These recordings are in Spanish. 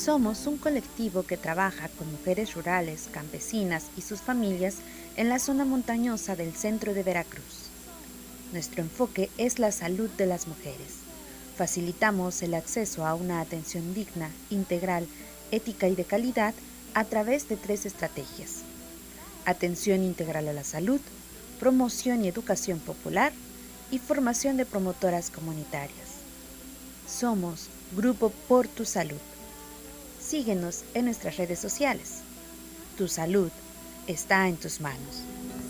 Somos un colectivo que trabaja con mujeres rurales, campesinas y sus familias en la zona montañosa del centro de Veracruz. Nuestro enfoque es la salud de las mujeres. Facilitamos el acceso a una atención digna, integral, ética y de calidad a través de 3 estrategias: atención integral a la salud, promoción y educación popular y formación de promotoras comunitarias. Somos Grupo Por Tu Salud. Síguenos en nuestras redes sociales. Tu salud está en tus manos.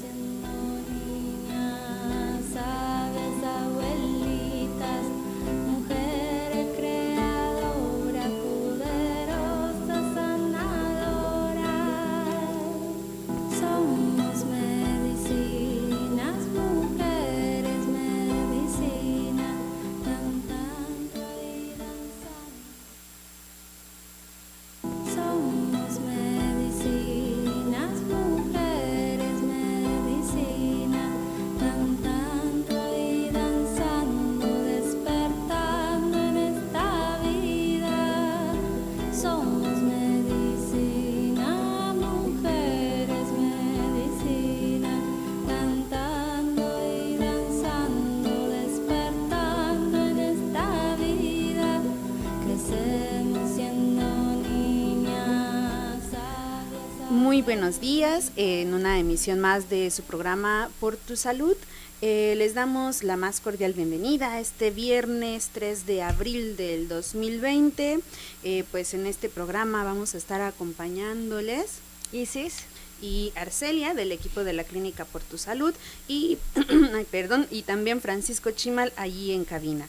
Muy buenos días, en una emisión más de su programa Por Tu Salud. Les damos la más cordial bienvenida a este viernes 3 de abril del 2020. Pues en este programa vamos a estar acompañándoles Isis y Arcelia del equipo de la Clínica Por Tu Salud y, y también Francisco Chimal allí en cabina.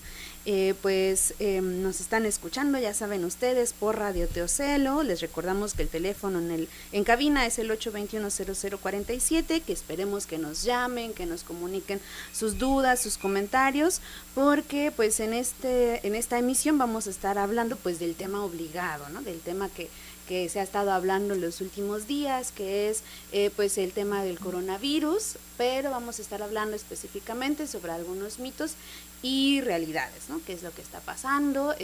Nos están escuchando, ya saben ustedes, por Radio Teocelo. Les recordamos que el teléfono en cabina es el 821-0047, que esperemos que nos llamen, que nos comuniquen sus dudas, sus comentarios, porque pues en esta emisión vamos a estar hablando pues del tema obligado, ¿no? Del tema que se ha estado hablando en los últimos días, que es pues el tema del coronavirus, pero vamos a estar hablando específicamente sobre algunos mitos y realidades, ¿no? ¿Qué es lo que está pasando?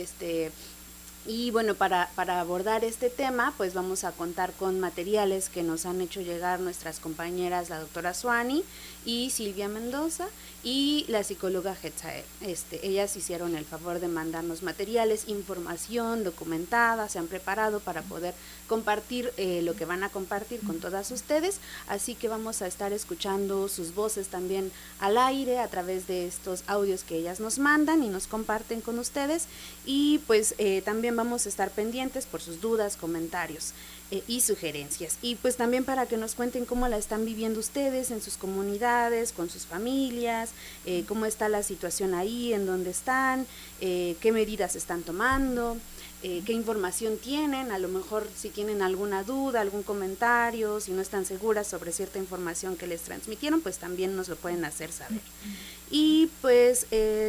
Y bueno, para abordar este tema, pues vamos a contar con materiales que nos han hecho llegar nuestras compañeras, la doctora Suani y Silvia Mendoza, y la psicóloga Hetzael. Ellas hicieron el favor de mandarnos materiales, información documentada, se han preparado para poder compartir lo que van a compartir con todas ustedes, así que vamos a estar escuchando sus voces también al aire a través de estos audios que ellas nos mandan y nos comparten con ustedes, y pues también vamos a estar pendientes por sus dudas, comentarios y sugerencias, y pues también para que nos cuenten cómo la están viviendo ustedes en sus comunidades, con sus familias, cómo está la situación ahí, en dónde están, qué medidas están tomando, qué información tienen, a lo mejor si tienen alguna duda, algún comentario, si no están seguras sobre cierta información que les transmitieron, pues también nos lo pueden hacer saber. Y pues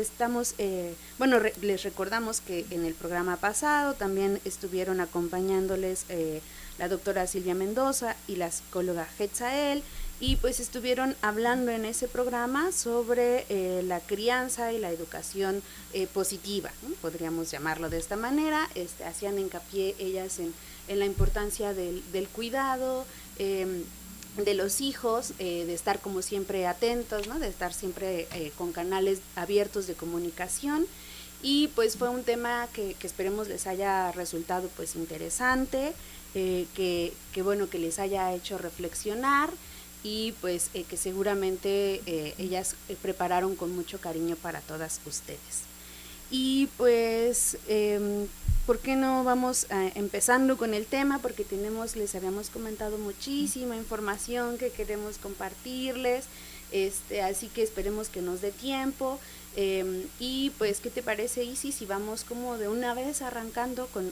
les recordamos que en el programa pasado también estuvieron acompañándoles la doctora Silvia Mendoza y la psicóloga Hetzael, y pues estuvieron hablando en ese programa sobre la crianza y la educación positiva, ¿no? Podríamos llamarlo de esta manera. Hacían hincapié ellas en la importancia del cuidado de los hijos, de estar como siempre atentos, ¿no? De estar siempre con canales abiertos de comunicación, y pues fue un tema que esperemos les haya resultado pues interesante, que les haya hecho reflexionar, y pues que seguramente ellas prepararon con mucho cariño para todas ustedes. Y pues ¿por qué no vamos empezando con el tema? Porque les habíamos comentado muchísima información que queremos compartirles, así que esperemos que nos dé tiempo. Y pues, ¿qué te parece, Isis, si vamos como de una vez arrancando con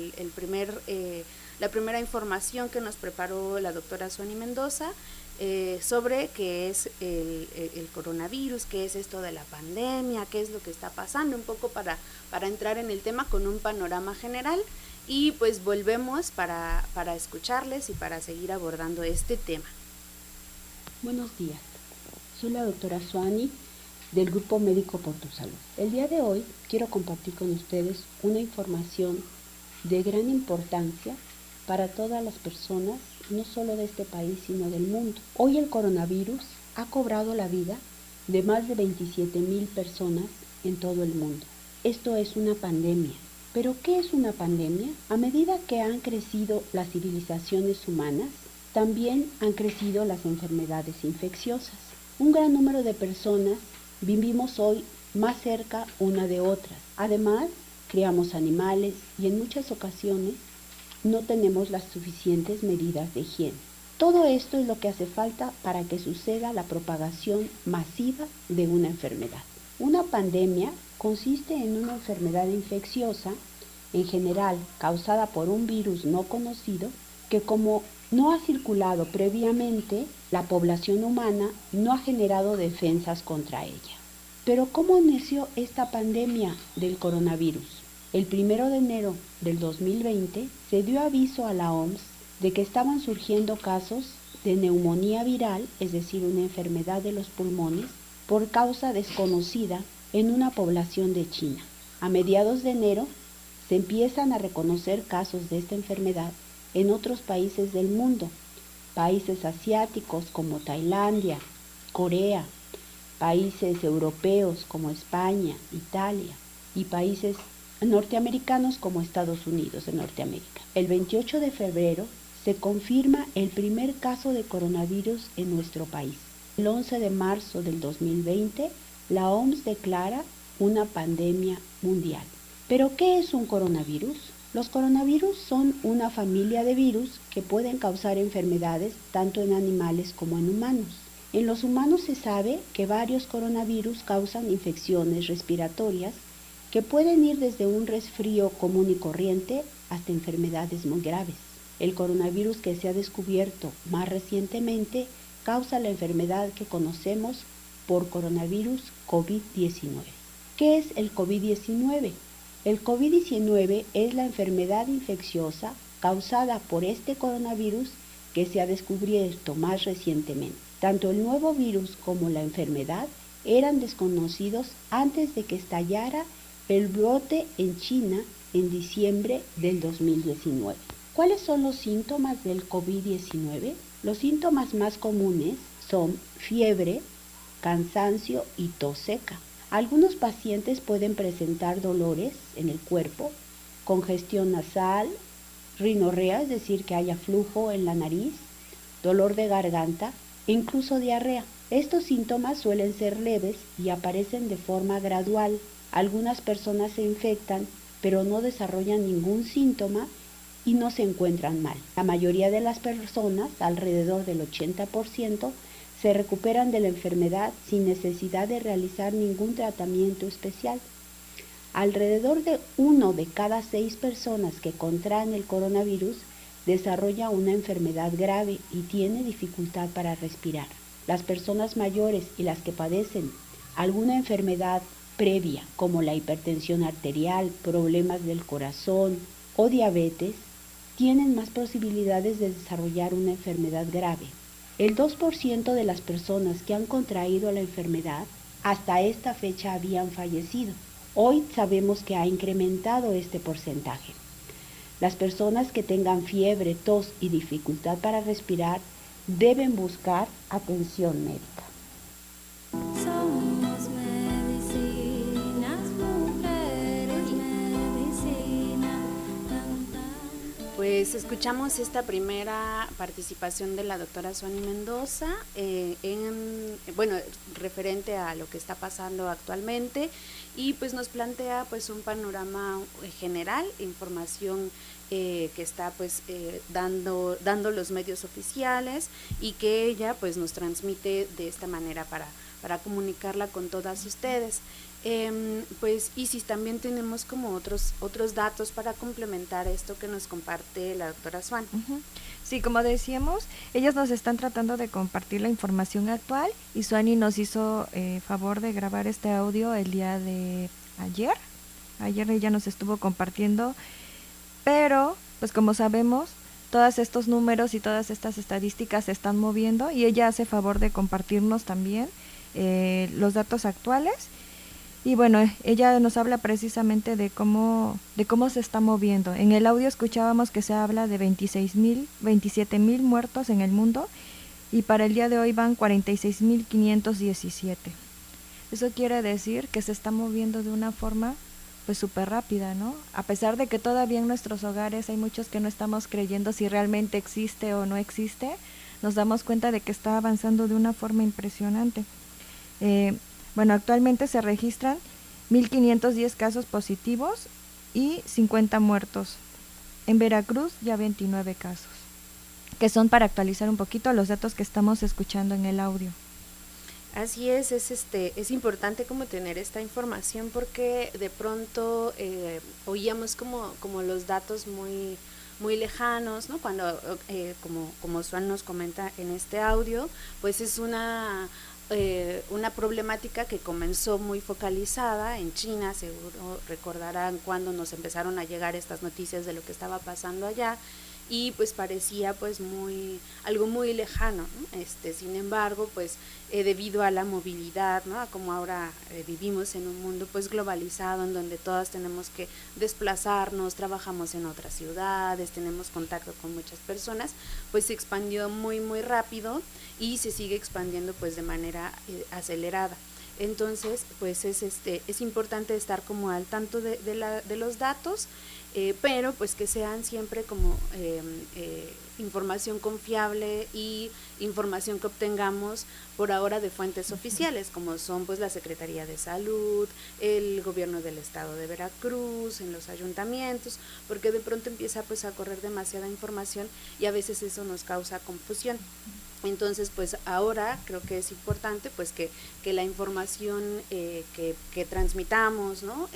la primera información que nos preparó la doctora Suani Mendoza sobre qué es el coronavirus, qué es esto de la pandemia, qué es lo que está pasando, un poco para entrar en el tema con un panorama general, y pues volvemos para escucharles y para seguir abordando este tema. Buenos días, soy la doctora Suani del Grupo Médico Por Tu Salud. El día de hoy quiero compartir con ustedes una información de gran importancia para todas las personas, no solo de este país, sino del mundo. Hoy el coronavirus ha cobrado la vida de más de 27,000 personas en todo el mundo. Esto es una pandemia. ¿Pero qué es una pandemia? A medida que han crecido las civilizaciones humanas, también han crecido las enfermedades infecciosas. Un gran número de personas vivimos hoy más cerca una de otras. Además, criamos animales y en muchas ocasiones no tenemos las suficientes medidas de higiene. Todo esto es lo que hace falta para que suceda la propagación masiva de una enfermedad. Una pandemia consiste en una enfermedad infecciosa, en general causada por un virus no conocido, que como no ha circulado previamente, la población humana no ha generado defensas contra ella. Pero ¿cómo inició esta pandemia del coronavirus? El 1 de enero del 2020 se dio aviso a la OMS de que estaban surgiendo casos de neumonía viral, es decir, una enfermedad de los pulmones, por causa desconocida en una población de China. A mediados de enero se empiezan a reconocer casos de esta enfermedad en otros países del mundo, países asiáticos como Tailandia, Corea, países europeos como España, Italia y países norteamericanos como Estados Unidos de Norteamérica. El 28 de febrero se confirma el primer caso de coronavirus en nuestro país. El 11 de marzo del 2020, la OMS declara una pandemia mundial. ¿Pero qué es un coronavirus? Los coronavirus son una familia de virus que pueden causar enfermedades tanto en animales como en humanos. En los humanos se sabe que varios coronavirus causan infecciones respiratorias que pueden ir desde un resfrío común y corriente hasta enfermedades muy graves. El coronavirus que se ha descubierto más recientemente causa la enfermedad que conocemos por coronavirus COVID-19. ¿Qué es el COVID-19? El COVID-19 es la enfermedad infecciosa causada por este coronavirus que se ha descubierto más recientemente. Tanto el nuevo virus como la enfermedad eran desconocidos antes de que estallara el brote en China en diciembre del 2019. ¿Cuáles son los síntomas del COVID-19? Los síntomas más comunes son fiebre, cansancio y tos seca. Algunos pacientes pueden presentar dolores en el cuerpo, congestión nasal, rinorrea, es decir, que haya flujo en la nariz, dolor de garganta e incluso diarrea. Estos síntomas suelen ser leves y aparecen de forma gradual. Algunas personas se infectan, pero no desarrollan ningún síntoma y no se encuentran mal. La mayoría de las personas, alrededor del 80%, se recuperan de la enfermedad sin necesidad de realizar ningún tratamiento especial. Alrededor de 1 de cada 6 personas que contraen el coronavirus desarrolla una enfermedad grave y tiene dificultad para respirar. Las personas mayores y las que padecen alguna enfermedad previa, como la hipertensión arterial, problemas del corazón o diabetes, tienen más posibilidades de desarrollar una enfermedad grave. El 2% de las personas que han contraído la enfermedad hasta esta fecha habían fallecido. Hoy sabemos que ha incrementado este porcentaje. Las personas que tengan fiebre, tos y dificultad para respirar deben buscar atención médica. Somos medicinas, mujeres, medicina. Pues escuchamos esta primera participación de la doctora Suani Mendoza, referente a lo que está pasando actualmente, y pues nos plantea pues un panorama general, información que está pues dando los medios oficiales y que ella pues nos transmite de esta manera para comunicarla con todas ustedes. Pues Isis, también tenemos como otros datos para complementar esto que nos comparte la doctora Swan. Sí, como decíamos, ellas nos están tratando de compartir la información actual y Suani nos hizo favor de grabar este audio el día de ayer. Ayer ella nos estuvo compartiendo, pero pues como sabemos, todos estos números y todas estas estadísticas se están moviendo y ella hace favor de compartirnos también los datos actuales. Y bueno, ella nos habla precisamente de cómo se está moviendo. En el audio escuchábamos que se habla de 27.000 muertos en el mundo y para el día de hoy van 46.517. Eso quiere decir que se está moviendo de una forma pues súper rápida, ¿no? A pesar de que todavía en nuestros hogares hay muchos que no estamos creyendo si realmente existe o no existe, nos damos cuenta de que está avanzando de una forma impresionante. Bueno, actualmente se registran 1.510 casos positivos y 50 muertos. En Veracruz ya 29 casos, que son para actualizar un poquito los datos que estamos escuchando en el audio. Así es importante como tener esta información porque de pronto oíamos como los datos muy lejanos, ¿no? Cuando, como Suan nos comenta en este audio, pues es una problemática que comenzó muy focalizada en China, seguro recordarán cuando nos empezaron a llegar estas noticias de lo que estaba pasando allá, y pues parecía pues algo muy lejano, ¿no? Sin embargo, pues debido a la movilidad, ¿no? A como ahora vivimos en un mundo pues globalizado en donde todas tenemos que desplazarnos, trabajamos en otras ciudades, tenemos contacto con muchas personas, pues se expandió muy rápido y se sigue expandiendo pues de manera acelerada. Entonces, pues es importante estar como al tanto de los datos, pero pues que sean siempre como información confiable y información que obtengamos por ahora de fuentes oficiales, como son pues la Secretaría de Salud, el gobierno del estado de Veracruz, en los ayuntamientos, porque de pronto empieza pues a correr demasiada información y a veces eso nos causa confusión. Entonces, pues ahora creo que es importante pues que la información que transmitamos, ¿no?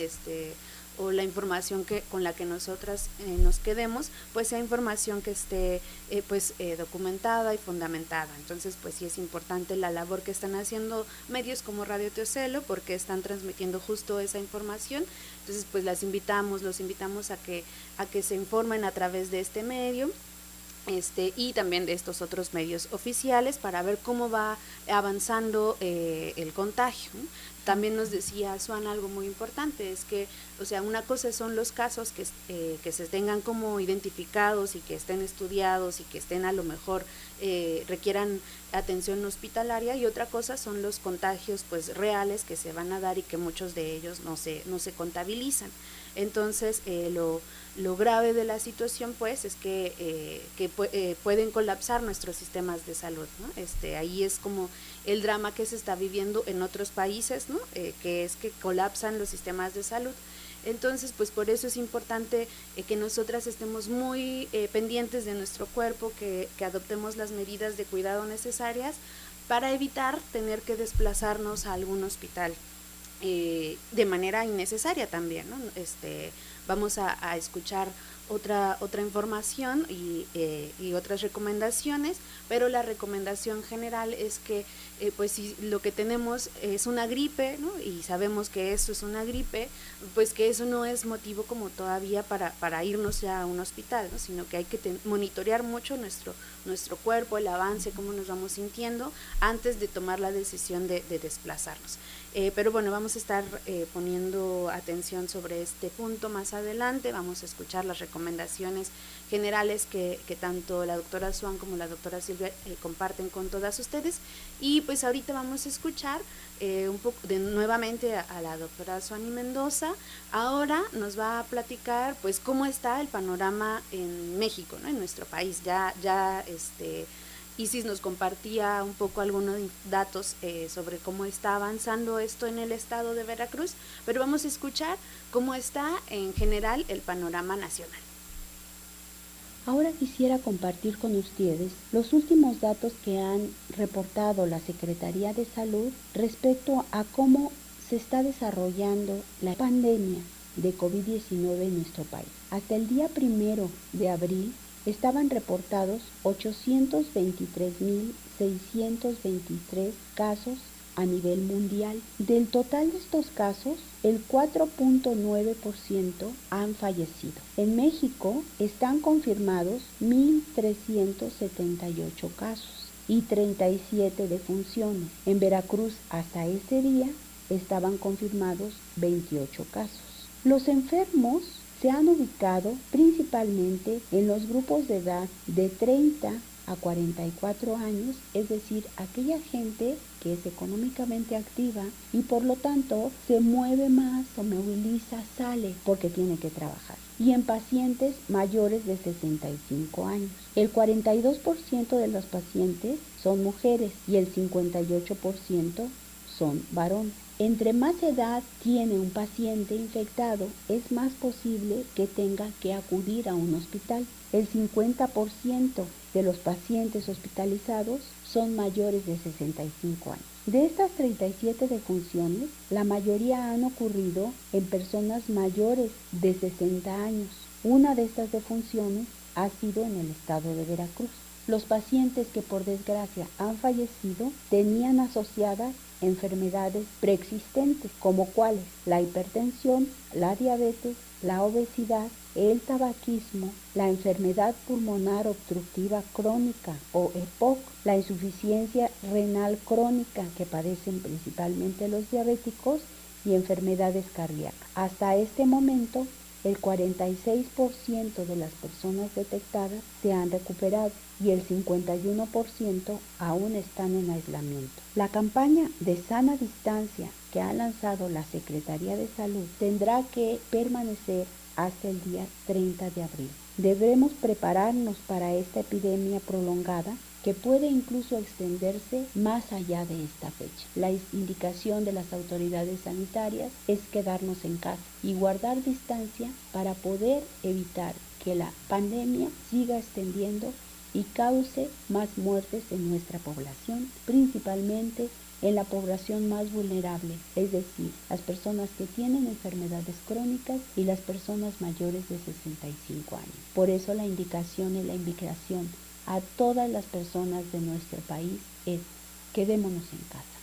O la información con la que nosotras nos quedemos, pues sea información que esté documentada y fundamentada. Entonces, pues sí es importante la labor que están haciendo medios como Radio Teocelo, porque están transmitiendo justo esa información. Entonces, pues los invitamos a que se informen a través de este medio. Y también de estos otros medios oficiales para ver cómo va avanzando el contagio, ¿no? También nos decía Suan algo muy importante, es que, o sea, una cosa son los casos que se tengan como identificados y que estén estudiados y que estén a lo mejor requieran atención hospitalaria, y otra cosa son los contagios pues reales que se van a dar y que muchos de ellos no se contabilizan. Entonces, lo grave de la situación pues es que pueden colapsar nuestros sistemas de salud, ¿no? Ahí es como el drama que se está viviendo en otros países, ¿no? Que es que colapsan los sistemas de salud. Entonces, pues por eso es importante que nosotras estemos muy pendientes de nuestro cuerpo, que adoptemos las medidas de cuidado necesarias para evitar tener que desplazarnos a algún hospital de manera innecesaria también, ¿no? Vamos a escuchar otra información y otras recomendaciones, pero la recomendación general es que pues si lo que tenemos es una gripe, ¿no? Y sabemos que esto es una gripe, pues que eso no es motivo como todavía para irnos ya a un hospital, ¿no? Sino que hay que monitorear mucho nuestro cuerpo, el avance, cómo nos vamos sintiendo antes de tomar la decisión de desplazarnos. Pero bueno, vamos a estar poniendo atención sobre este punto más adelante. Vamos a escuchar las recomendaciones generales que tanto la doctora Suan como la doctora Silvia comparten con todas ustedes. Y pues ahorita vamos a escuchar un poco nuevamente a la doctora Suani Mendoza. Ahora nos va a platicar pues cómo está el panorama en México, ¿no? En nuestro país. Isis nos compartía un poco algunos datos sobre cómo está avanzando esto en el estado de Veracruz, pero vamos a escuchar cómo está en general el panorama nacional. Ahora quisiera compartir con ustedes los últimos datos que han reportado la Secretaría de Salud respecto a cómo se está desarrollando la pandemia de COVID-19 en nuestro país. Hasta el día 1 de abril, estaban reportados 823.623 casos a nivel mundial. Del total de estos casos, el 4.9% han fallecido. En México están confirmados 1.378 casos y 37 defunciones. En Veracruz, hasta ese día, estaban confirmados 28 casos. Los enfermos se han ubicado principalmente en los grupos de edad de 30 a 44 años, es decir, aquella gente que es económicamente activa y por lo tanto se mueve más, se moviliza, sale porque tiene que trabajar. Y en pacientes mayores de 65 años. El 42% de los pacientes son mujeres y el 58% son varones. Entre más edad tiene un paciente infectado, es más posible que tenga que acudir a un hospital. El 50% de los pacientes hospitalizados son mayores de 65 años. De estas 37 defunciones, la mayoría han ocurrido en personas mayores de 60 años. Una de estas defunciones ha sido en el estado de Veracruz. Los pacientes que por desgracia han fallecido tenían asociadas enfermedades preexistentes, como cuáles: la hipertensión, la diabetes, la obesidad, el tabaquismo, la enfermedad pulmonar obstructiva crónica o EPOC, la insuficiencia renal crónica que padecen principalmente los diabéticos y enfermedades cardíacas. Hasta este momento, el 46% de las personas detectadas se han recuperado y el 51% aún están en aislamiento. La campaña de sana distancia que ha lanzado la Secretaría de Salud tendrá que permanecer hasta el día 30 de abril. Debemos prepararnos para esta epidemia prolongada que puede incluso extenderse más allá de esta fecha. La indicación de las autoridades sanitarias es quedarnos en casa y guardar distancia para poder evitar que la pandemia siga extendiendo y cause más muertes en nuestra población, principalmente en la población más vulnerable, es decir, las personas que tienen enfermedades crónicas y las personas mayores de 65 años. Por eso la indicación y la invitación a todas las personas de nuestro país es: quedémonos en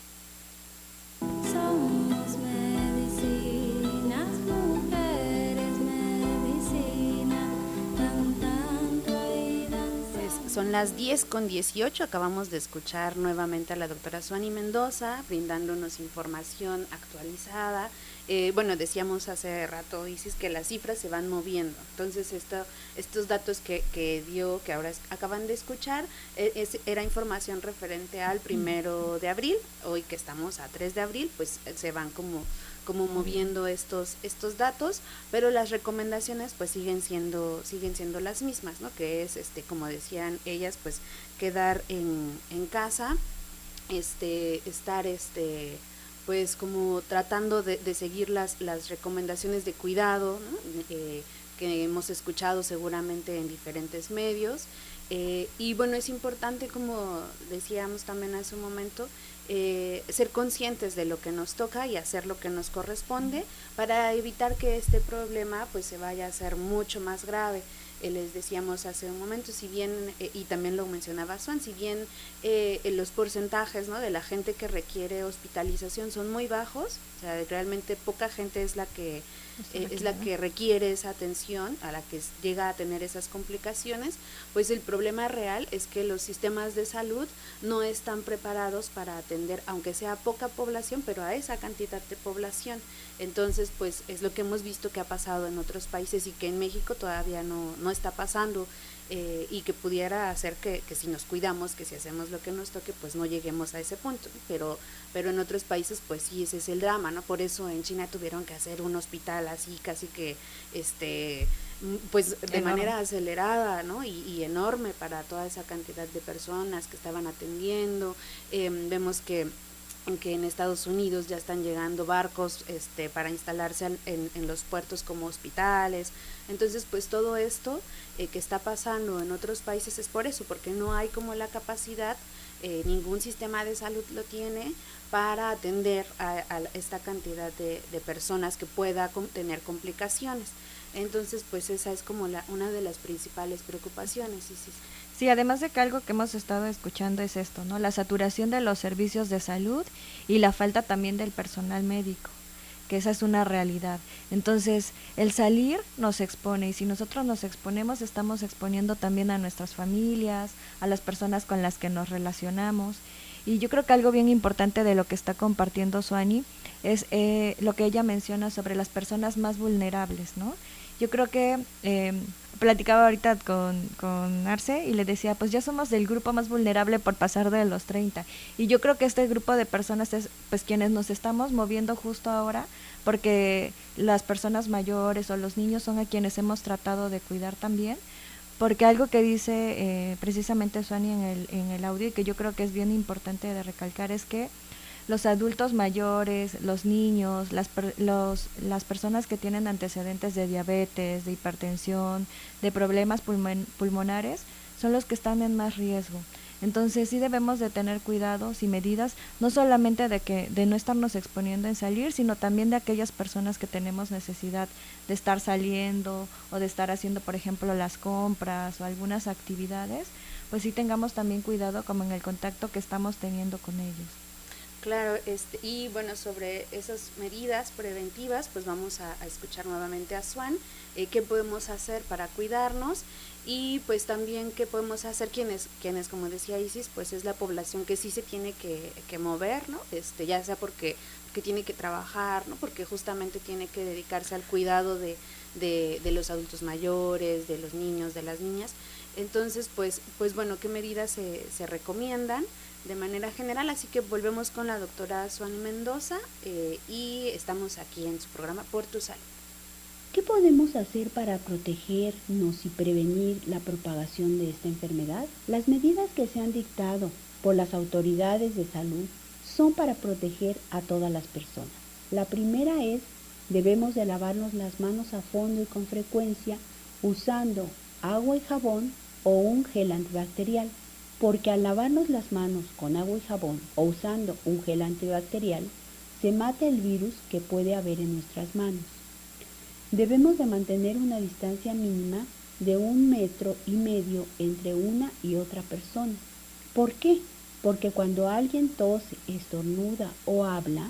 casa. Somos medicinas, mujeres, medicina, cantando y danzando. Son las 10:18, acabamos de escuchar nuevamente a la doctora Suani Mendoza brindándonos información actualizada. Bueno, decíamos hace rato, Isis, que las cifras se van moviendo, entonces estos datos que dio, que ahora acaban de escuchar, era información referente al 1 de abril, hoy que estamos a 3 de abril, pues se van como moviendo estos datos, pero las recomendaciones pues siguen siendo las mismas, ¿no? Que es, como decían ellas, pues quedar en casa, estar pues como tratando de seguir las recomendaciones de cuidado, ¿no? Que hemos escuchado seguramente en diferentes medios, y bueno, es importante, como decíamos también hace un momento, ser conscientes de lo que nos toca y hacer lo que nos corresponde para evitar que este problema pues se vaya a hacer mucho más grave. Les decíamos hace un momento, si bien, y también lo mencionaba Suan, si bien los porcentajes, ¿no?, de la gente que requiere hospitalización son muy bajos, o sea, realmente poca gente es la que requiere esa atención, a la que llega a tener esas complicaciones, pues el problema real es que los sistemas de salud no están preparados para atender, aunque sea poca población, pero a esa cantidad de población. Entonces, pues es lo que hemos visto que ha pasado en otros países y que en México todavía no está pasando, y que pudiera hacer que si nos cuidamos, que si hacemos lo que nos toque, pues no lleguemos a ese punto, pero en otros países pues sí, ese es el drama, ¿no? Por eso en China tuvieron que hacer un hospital así casi que pues de enorme manera acelerada, ¿no? Y enorme para toda esa cantidad de personas que estaban atendiendo. Vemos que en Estados Unidos ya están llegando barcos para instalarse en los puertos como hospitales. Entonces, pues todo esto que está pasando en otros países es por eso, porque no hay como la capacidad, ningún sistema de salud lo tiene para atender a esta cantidad de personas que pueda tener complicaciones. Entonces, pues esa es como una de las principales preocupaciones. Sí, además de que algo que hemos estado escuchando es esto, ¿no? La saturación de los servicios de salud y la falta también del personal médico, que esa es una realidad. Entonces, el salir nos expone, y si nosotros nos exponemos, estamos exponiendo también a nuestras familias, a las personas con las que nos relacionamos, Y yo creo que algo bien importante de lo que está compartiendo Suani es lo que ella menciona sobre las personas más vulnerables, ¿no? Yo creo que platicaba ahorita con Arce y le decía, pues ya somos del grupo más vulnerable por pasar de los 30. Y yo creo que este grupo de personas es pues quienes nos estamos moviendo justo ahora, porque las personas mayores o los niños son a quienes hemos tratado de cuidar también. Porque algo que dice precisamente Suani en el audio y que yo creo que es bien importante de recalcar es que los adultos mayores, los niños, las personas que tienen antecedentes de diabetes, de hipertensión, de problemas pulmonares, son los que están en más riesgo. Entonces sí debemos de tener cuidados y medidas, no solamente de no estarnos exponiendo en salir, sino también de aquellas personas que tenemos necesidad de estar saliendo o de estar haciendo, por ejemplo, las compras o algunas actividades, pues sí tengamos también cuidado como en el contacto que estamos teniendo con ellos. Claro, y bueno, sobre esas medidas preventivas, pues vamos a escuchar nuevamente a Swan, qué podemos hacer para cuidarnos y pues también qué podemos hacer quienes como decía Isis, pues es la población que sí se tiene que mover, ¿no? Ya sea porque tiene que trabajar, ¿no? Porque justamente tiene que dedicarse al cuidado de los adultos mayores, de los niños, de las niñas. Entonces, pues bueno, ¿qué medidas se recomiendan de manera general? Así que volvemos con la doctora Suani Mendoza y estamos aquí en su programa Por tu Salud. ¿Qué podemos hacer para protegernos y prevenir la propagación de esta enfermedad? Las medidas que se han dictado por las autoridades de salud son para proteger a todas las personas. La primera es, debemos de lavarnos las manos a fondo y con frecuencia usando agua y jabón o un gel antibacterial, porque al lavarnos las manos con agua y jabón o usando un gel antibacterial, se mata el virus que puede haber en nuestras manos. Debemos de mantener una distancia mínima de 1,5 metros entre una y otra persona. ¿Por qué? Porque cuando alguien tose, estornuda o habla,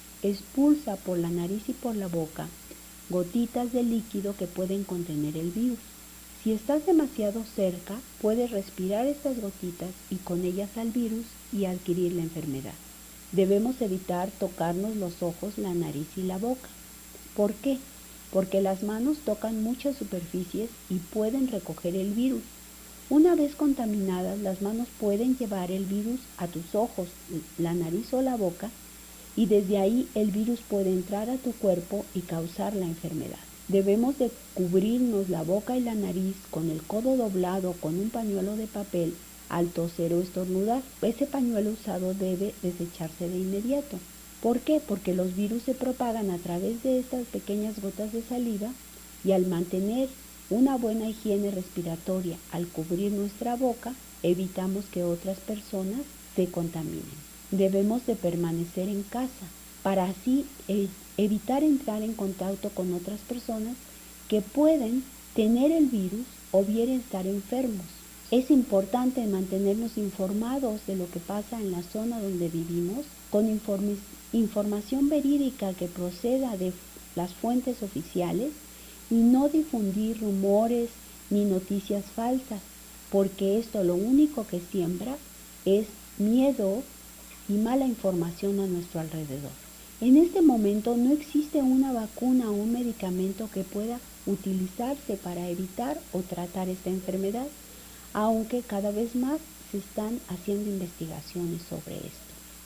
expulsa por la nariz y por la boca gotitas de líquido que pueden contener el virus. Si estás demasiado cerca, puedes respirar estas gotitas y con ellas al virus y adquirir la enfermedad. Debemos evitar tocarnos los ojos, la nariz y la boca. ¿Por qué? Porque las manos tocan muchas superficies y pueden recoger el virus. Una vez contaminadas, las manos pueden llevar el virus a tus ojos, la nariz o la boca, y desde ahí el virus puede entrar a tu cuerpo y causar la enfermedad. Debemos de cubrirnos la boca y la nariz con el codo doblado con un pañuelo de papel al toser o estornudar. Ese pañuelo usado debe desecharse de inmediato. ¿Por qué? Porque los virus se propagan a través de estas pequeñas gotas de saliva y al mantener una buena higiene respiratoria, al cubrir nuestra boca, evitamos que otras personas se contaminen. Debemos de permanecer en casa para así evitar entrar en contacto con otras personas que pueden tener el virus o bien estar enfermos. Es importante mantenernos informados de lo que pasa en la zona donde vivimos con información verídica que proceda de las fuentes oficiales y no difundir rumores ni noticias falsas, porque esto lo único que siembra es miedo y mala información a nuestro alrededor. En este momento no existe una vacuna o un medicamento que pueda utilizarse para evitar o tratar esta enfermedad, aunque cada vez más se están haciendo investigaciones sobre esto.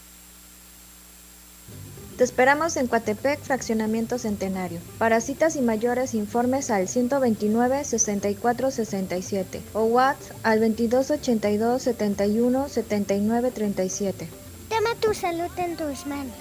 Te esperamos en Coatepec, Fraccionamiento Centenario. Para citas y mayores informes al 129 64 67 o WhatsApp al 22 82 71 79 37. Toma tu salud en tus manos.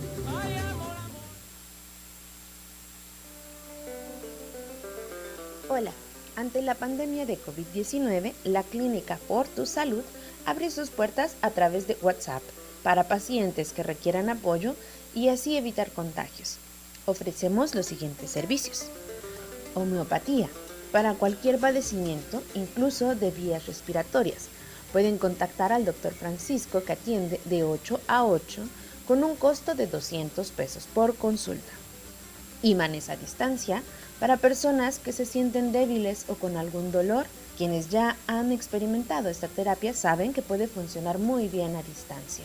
Hola, ante la pandemia de COVID-19, la Clínica Por tu Salud abre sus puertas a través de WhatsApp para pacientes que requieran apoyo y así evitar contagios. Ofrecemos los siguientes servicios: homeopatía, para cualquier padecimiento, incluso de vías respiratorias. Pueden contactar al Dr. Francisco, que atiende de 8 a 8 con un costo de 200 pesos por consulta. Imanes a distancia, para personas que se sienten débiles o con algún dolor. Quienes ya han experimentado esta terapia saben que puede funcionar muy bien a distancia.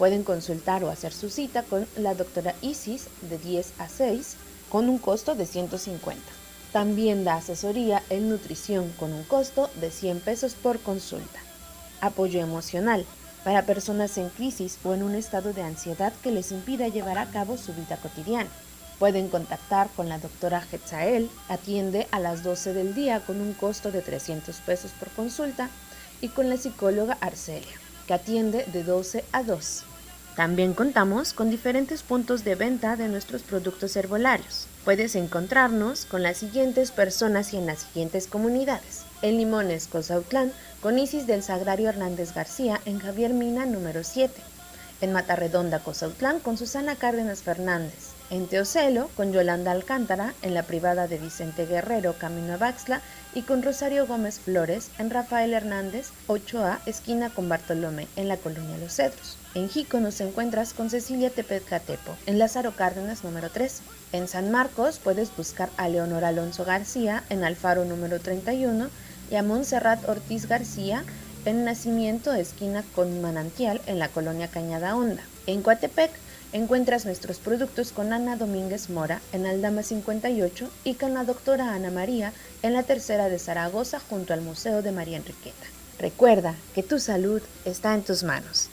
Pueden consultar o hacer su cita con la doctora Isis de 10 a 6 con un costo de 150. También da asesoría en nutrición con un costo de 100 pesos por consulta. Apoyo emocional para personas en crisis o en un estado de ansiedad que les impida llevar a cabo su vida cotidiana. Pueden contactar con la doctora Hetzael, atiende a las 12 del día con un costo de 300 pesos por consulta, y con la psicóloga Arcelia, que atiende de 12 a 2. También contamos con diferentes puntos de venta de nuestros productos herbolarios. Puedes encontrarnos con las siguientes personas y en las siguientes comunidades. En Limones, Cozautlán, con Isis del Sagrario Hernández García en Javier Mina número 7. En Matarredonda, Cozautlán, con Susana Cárdenas Fernández. En Teocelo, con Yolanda Alcántara, en la privada de Vicente Guerrero, camino a Baxtla, y con Rosario Gómez Flores, en Rafael Hernández, 8A, esquina con Bartolomé, en la colonia Los Cedros. En Jico nos encuentras con Cecilia Tepetcatepo, en Lázaro Cárdenas número 3. En San Marcos puedes buscar a Leonor Alonso García, en Alfaro número 31, y a Montserrat Ortiz García, en Nacimiento, esquina con Manantial, en la colonia Cañada Honda. En Coatepec encuentras nuestros productos con Ana Domínguez Mora, en Aldama 58, y con la doctora Ana María, en la Tercera de Zaragoza, junto al Museo de María Enriqueta. Recuerda que tu salud está en tus manos.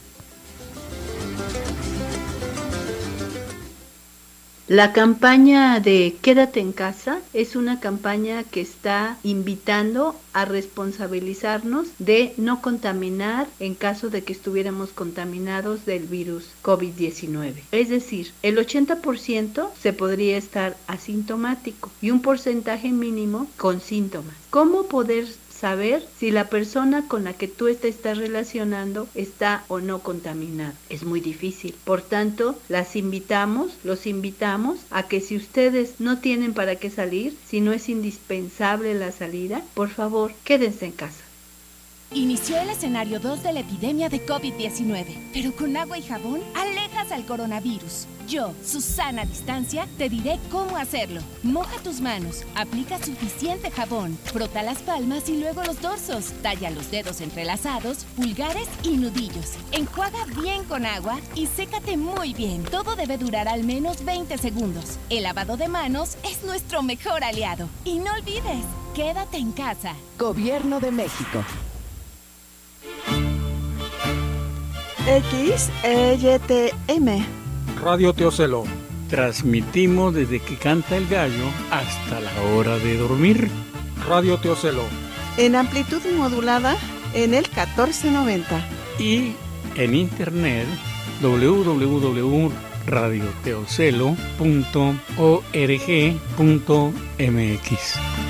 La campaña de Quédate en casa es una campaña que está invitando a responsabilizarnos de no contaminar en caso de que estuviéramos contaminados del virus COVID-19. Es decir, el 80% se podría estar asintomático y un porcentaje mínimo con síntomas. ¿Cómo poder saber si la persona con la que tú te estás relacionando está o no contaminada? Es muy difícil. Por tanto, los invitamos a que si ustedes no tienen para qué salir, si no es indispensable la salida, por favor, quédense en casa. Inició el escenario 2 de la epidemia de COVID-19, pero con agua y jabón alejas al coronavirus. Yo, Susana Distancia, te diré cómo hacerlo. Moja tus manos, aplica suficiente jabón, frota las palmas y luego los dorsos, talla los dedos entrelazados, pulgares y nudillos. Enjuaga bien con agua y sécate muy bien. Todo debe durar al menos 20 segundos. El lavado de manos es nuestro mejor aliado. Y no olvides, quédate en casa. Gobierno de México. XEYTM Radio Teocelo. Transmitimos desde que canta el gallo hasta la hora de dormir. Radio Teocelo. en amplitud modulada en el 1490. Y en internet www.radioteocelo.org.mx.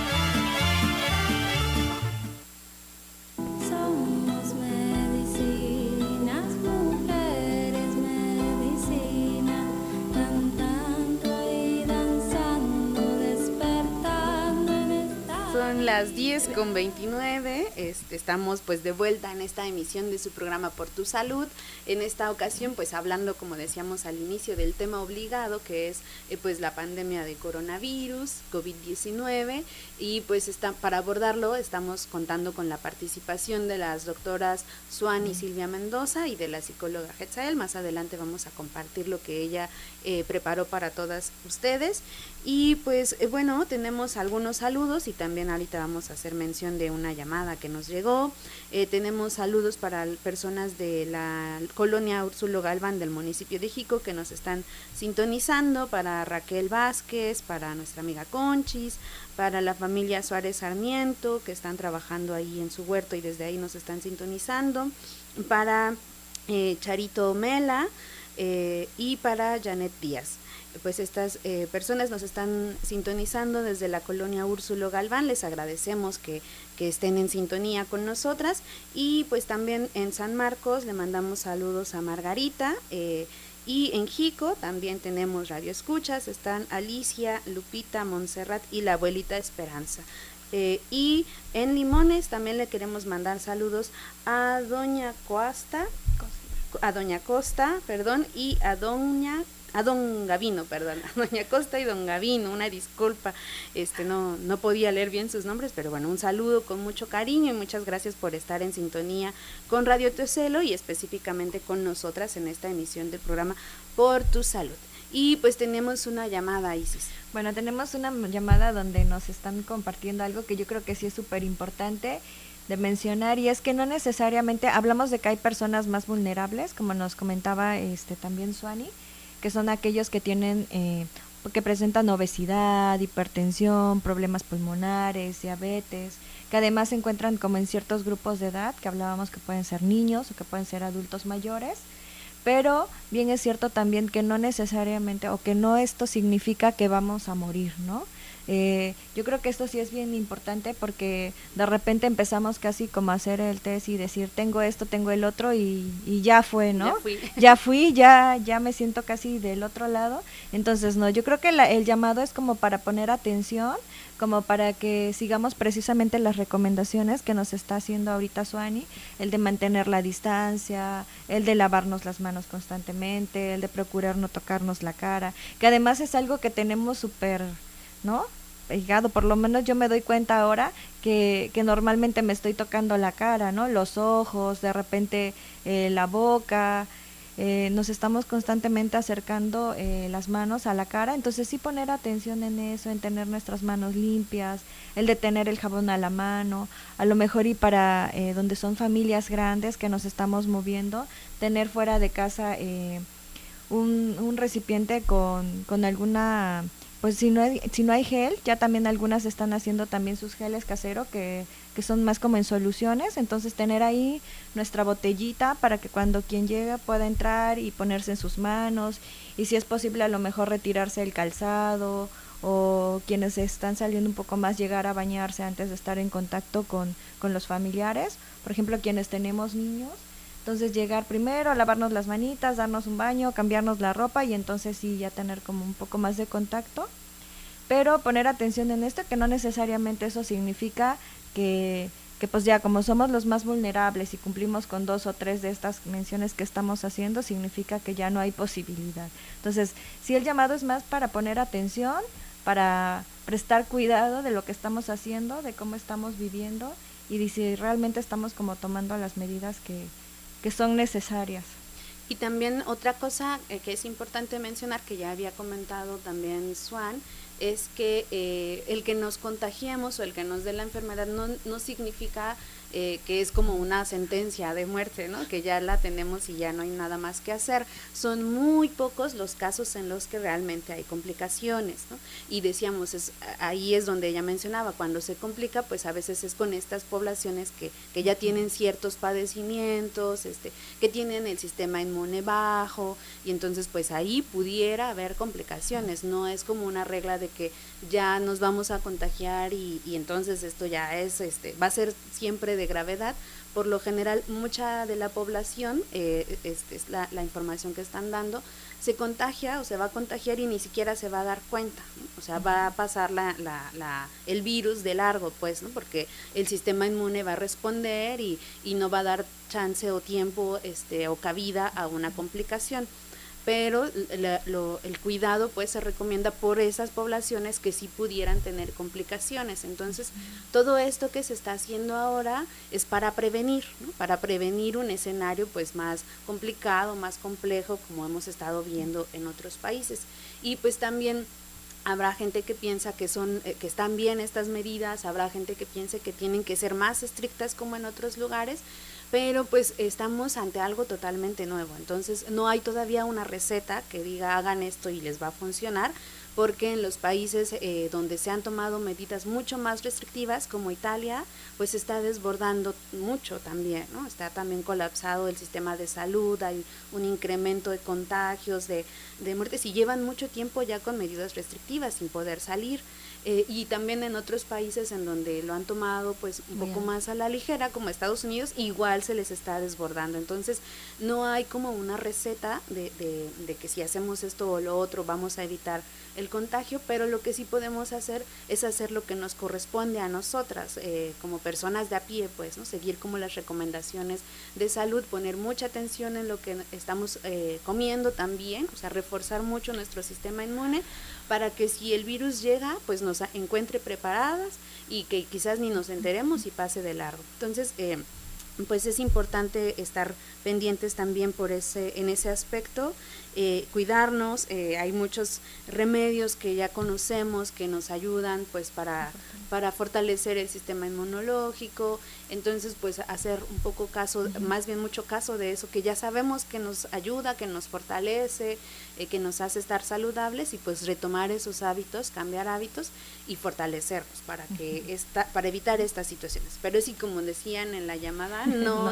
Somos medicinas, mujeres medicina, cantando y danzando, despertando en esta. Son las 10:29, estamos pues de vuelta en esta emisión de su programa Por Tu Salud. En esta ocasión pues hablando, como decíamos al inicio, del tema obligado que es pues la pandemia de coronavirus, COVID-19, y pues para abordarlo estamos contando con la participación de las doctoras Suan y Silvia Mendoza y de la psicóloga Hetzael. Más adelante vamos a compartir lo que ella preparó para todas ustedes. Y pues bueno, tenemos algunos saludos y también ahorita vamos a hacer mención de una llamada que nos llegó. Tenemos saludos para personas de la colonia Úrsulo Galván del municipio de Jico que nos están sintonizando, para Raquel Vázquez, para nuestra amiga Conchis, para la familia Suárez Sarmiento que están trabajando ahí en su huerto y desde ahí nos están sintonizando, para Charito Mela y para Janet Díaz. Pues estas personas nos están sintonizando desde la colonia Úrsulo Galván. Les agradecemos que estén en sintonía con nosotras. Y pues también en San Marcos le mandamos saludos a Margarita. Y en Jico también tenemos radio escuchas, están Alicia, Lupita, Montserrat y la abuelita Esperanza. Y en Limones también le queremos mandar saludos a Doña Costa, y a Doña a don Gavino, perdón, a doña Costa y don Gavino, una disculpa, no podía leer bien sus nombres, pero bueno, un saludo con mucho cariño y muchas gracias por estar en sintonía con Radio Tucelo y específicamente con nosotras en esta emisión del programa Por Tu Salud. Y pues tenemos una llamada, Isis. Bueno, tenemos una llamada donde nos están compartiendo algo que yo creo que sí es súper importante de mencionar, y es que no necesariamente hablamos de que hay personas más vulnerables, como nos comentaba también Suani, que son aquellos que tienen que presentan obesidad, hipertensión, problemas pulmonares, diabetes, que además se encuentran como en ciertos grupos de edad, que hablábamos que pueden ser niños o que pueden ser adultos mayores. Pero bien es cierto también que no necesariamente, o que no esto significa que vamos a morir, ¿no? Yo creo que esto sí es bien importante, porque de repente empezamos casi como a hacer el test y decir, tengo esto, tengo el otro, y ya fue, ¿no? Ya me siento casi del otro lado. Entonces, no, yo creo que el llamado es como para poner atención, como para que sigamos precisamente las recomendaciones que nos está haciendo ahorita Suani, el de mantener la distancia, el de lavarnos las manos constantemente, el de procurar no tocarnos la cara, que además es algo que tenemos súper, ¿no?, pegado. Por lo menos yo me doy cuenta ahora que normalmente me estoy tocando la cara, ¿no?, los ojos, de repente la boca. Nos estamos constantemente acercando las manos a la cara, entonces sí poner atención en eso, en tener nuestras manos limpias, el de tener el jabón a la mano, a lo mejor, y para donde son familias grandes que nos estamos moviendo, tener fuera de casa un recipiente con alguna, pues si no hay gel, ya también algunas están haciendo también sus geles caseros que son más como en soluciones, entonces tener ahí nuestra botellita para que cuando quien llega pueda entrar y ponerse en sus manos, y si es posible a lo mejor retirarse el calzado, o quienes están saliendo un poco más, llegar a bañarse antes de estar en contacto con los familiares, por ejemplo quienes tenemos niños, entonces llegar primero, lavarnos las manitas, darnos un baño, cambiarnos la ropa, y entonces sí ya tener como un poco más de contacto, pero poner atención en esto, que no necesariamente eso significa que pues ya como somos los más vulnerables y cumplimos con 2 o 3 de estas menciones que estamos haciendo, significa que ya no hay posibilidad. Entonces, sí, el llamado es más para poner atención, para prestar cuidado de lo que estamos haciendo, de cómo estamos viviendo, y de si realmente estamos como tomando las medidas que son necesarias. Y también otra cosa que es importante mencionar, que ya había comentado también Swan, es que el que nos contagiemos o el que nos dé la enfermedad no significa que es como una sentencia de muerte, ¿no?, que ya la tenemos y ya no hay nada más que hacer. Son muy pocos los casos en los que realmente hay complicaciones, ¿no? Y decíamos, ahí es donde ella mencionaba, cuando se complica, pues a veces es con estas poblaciones que ya tienen ciertos padecimientos, que tienen el sistema inmune bajo, y entonces pues ahí pudiera haber complicaciones. No es como una regla de que ya nos vamos a contagiar y entonces esto ya es, va a ser siempre de gravedad. Por lo general, mucha de la población, es la información que están dando, se contagia o se va a contagiar y ni siquiera se va a dar cuenta, ¿no? O sea, va a pasar el virus de largo, pues, ¿no?, porque el sistema inmune va a responder y no va a dar chance o tiempo o cabida a una complicación. Pero el cuidado pues se recomienda por esas poblaciones que sí pudieran tener complicaciones. Entonces, todo esto que se está haciendo ahora es para prevenir, ¿no?, para prevenir un escenario pues más complicado, más complejo, como hemos estado viendo en otros países. Y pues también habrá gente que piensa que están bien estas medidas, habrá gente que piense que tienen que ser más estrictas como en otros lugares, pero pues estamos ante algo totalmente nuevo. Entonces no hay todavía una receta que diga hagan esto y les va a funcionar, porque en los países donde se han tomado medidas mucho más restrictivas, como Italia, pues se está desbordando mucho también, ¿no? Está también colapsado el sistema de salud, hay un incremento de contagios, de muertes, y llevan mucho tiempo ya con medidas restrictivas sin poder salir. Y también en otros países en donde lo han tomado pues un poco más a la ligera, como Estados Unidos, igual se les está desbordando. Entonces no hay como una receta de que si hacemos esto o lo otro vamos a evitar el el contagio, pero lo que sí podemos hacer es hacer lo que nos corresponde a nosotras, como personas de a pie, pues, ¿no? Seguir como las recomendaciones de salud, poner mucha atención en lo que estamos comiendo también, o sea, reforzar mucho nuestro sistema inmune para que si el virus llega, pues nos encuentre preparadas y que quizás ni nos enteremos y pase de largo. Entonces, pues es importante estar pendientes también en ese aspecto, cuidarnos. Hay muchos remedios que ya conocemos que nos ayudan pues para fortalecer el sistema inmunológico. Entonces pues hacer un poco caso, más bien mucho caso de eso que ya sabemos que nos ayuda, que nos fortalece, que nos hace estar saludables, y pues retomar esos hábitos, cambiar hábitos y fortalecernos para para evitar estas situaciones. Pero sí, como decían en la llamada,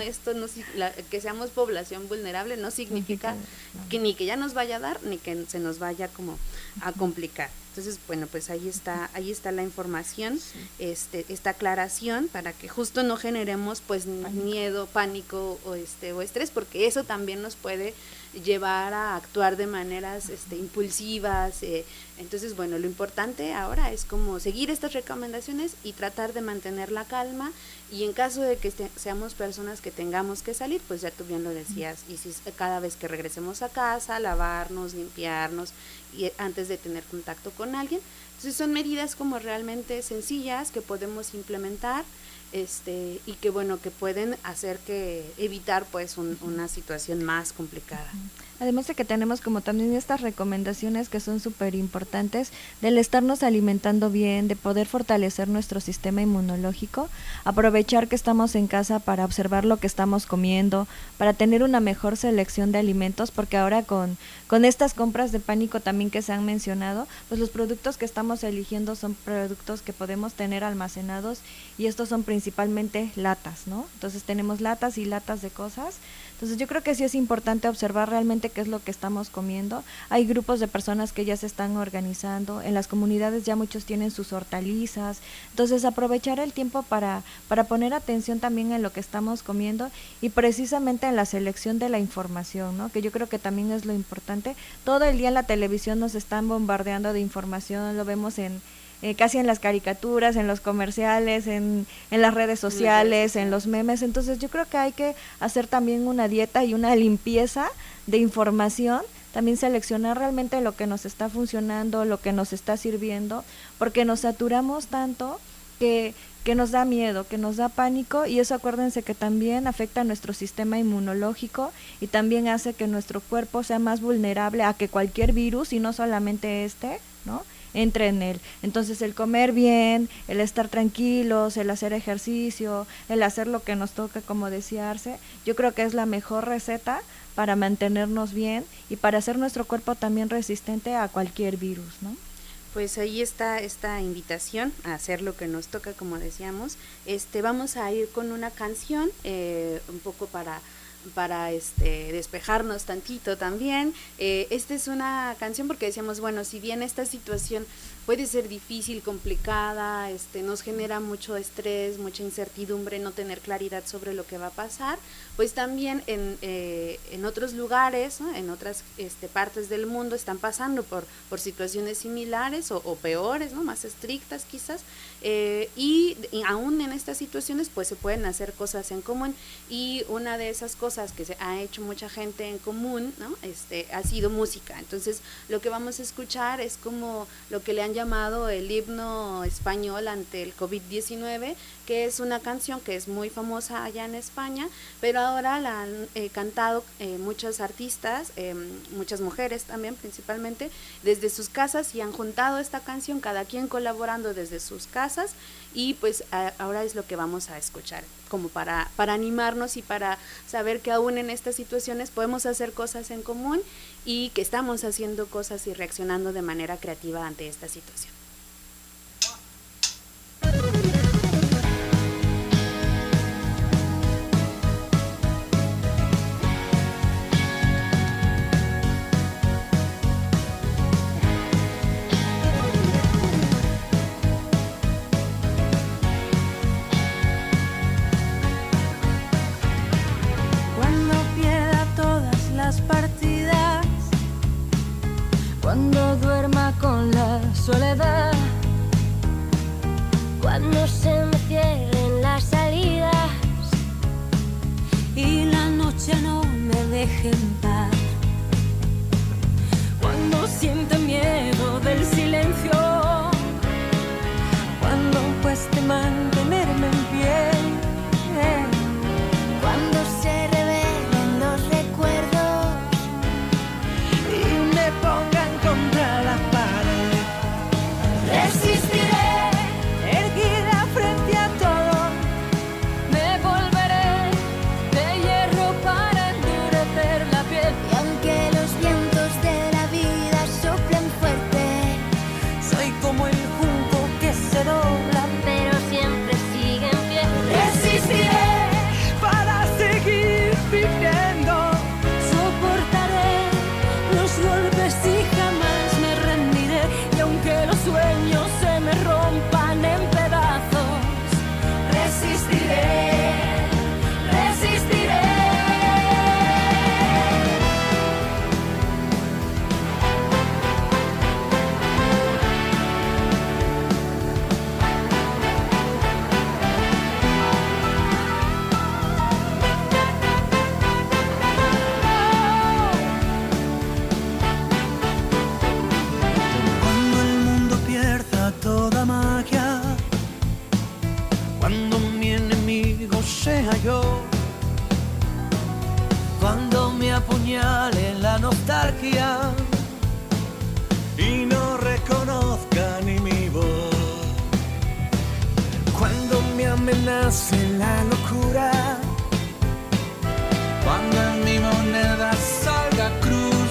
que seamos población vulnerable no significa que ni que ya nos vaya a dar ni que se nos vaya como a complicar. Entonces, bueno, pues ahí está la información, esta aclaración para que justo no generemos pues miedo, pánico o estrés, porque eso también nos puede llevar a actuar de maneras impulsivas. Entonces, bueno, lo importante ahora es como seguir estas recomendaciones y tratar de mantener la calma, y en caso de que seamos personas que tengamos que salir, pues ya tú bien lo decías, y si cada vez que regresemos a casa, lavarnos, limpiarnos, y antes de tener contacto con alguien. Entonces son medidas como realmente sencillas que podemos implementar, y que bueno, que pueden hacer que evitar pues una situación más complicada. Además de que tenemos como también estas recomendaciones que son súper importantes, del estarnos alimentando bien, de poder fortalecer nuestro sistema inmunológico, aprovechar que estamos en casa para observar lo que estamos comiendo, para tener una mejor selección de alimentos, porque ahora con estas compras de pánico también que se han mencionado, pues los productos que estamos eligiendo son productos que podemos tener almacenados, y estos son principalmente latas, ¿no? Entonces tenemos latas y latas de cosas. Entonces yo creo que sí es importante observar realmente qué es lo que estamos comiendo. Hay grupos de personas que ya se están organizando, en las comunidades ya muchos tienen sus hortalizas, entonces aprovechar el tiempo para poner atención también en lo que estamos comiendo, y precisamente en la selección de la información, ¿no? Que yo creo que también es lo importante. Todo el día en la televisión nos están bombardeando de información, lo vemos casi en las caricaturas, en los comerciales, en las redes sociales, en los memes. Entonces yo creo que hay que hacer también una dieta y una limpieza de información, también seleccionar realmente lo que nos está funcionando, lo que nos está sirviendo, porque nos saturamos tanto que nos da miedo, que nos da pánico, y eso acuérdense que también afecta a nuestro sistema inmunológico y también hace que nuestro cuerpo sea más vulnerable a que cualquier virus, y no solamente ¿no?, entre en él. Entonces el comer bien, el estar tranquilos, el hacer ejercicio, el hacer lo que nos toca, como decía Arce, yo creo que es la mejor receta para mantenernos bien y para hacer nuestro cuerpo también resistente a cualquier virus, ¿no? Pues ahí está esta invitación a hacer lo que nos toca, como decíamos. Vamos a ir con una canción, un poco para despejarnos tantito también. Esta es una canción porque decíamos, bueno, si bien esta situación puede ser difícil, complicada, nos genera mucho estrés, mucha incertidumbre, no tener claridad sobre lo que va a pasar, pues también en otros lugares, ¿no?, en otras partes del mundo están pasando por situaciones similares o peores, ¿no?, más estrictas quizás, y aún en estas situaciones pues se pueden hacer cosas en común, y una de esas cosas que se ha hecho mucha gente en común, ¿no?, ha sido música. Entonces lo que vamos a escuchar es como lo que le han llamado el himno español ante el COVID-19, que es una canción que es muy famosa allá en España, pero ahora la han cantado muchos artistas, muchas mujeres también principalmente, desde sus casas, y han juntado esta canción, cada quien colaborando desde sus casas, y pues ahora es lo que vamos a escuchar, como para animarnos y para saber que aún en estas situaciones podemos hacer cosas en común, y que estamos haciendo cosas y reaccionando de manera creativa ante esta situación. Cuando duerma con la deje en paz. Cuando siente miedo del silencio, cuando cueste mantenerme en pie, cuando se revelen los recuerdos y me pongan contra la pared, resistiré, erguida frente a todo, me volveré de hierro para endurecer la piel. y aunque los vientos de la vida soplen fuerte, Soy como el junco que se dobla, pero siempre sigue en pie. resistiré para seguir viviendo, soportaré los golpes y jamás me rendiré. Y aunque los sueños se me rompan en pedazos, resistiré, resistiré. Cuando el mundo pierda toda magia, cuando mi enemigo sea yo, cuando me apuñale la nostalgia y no reconozca ni mi voz, cuando me amenace la locura, cuando en mi moneda salga cruz,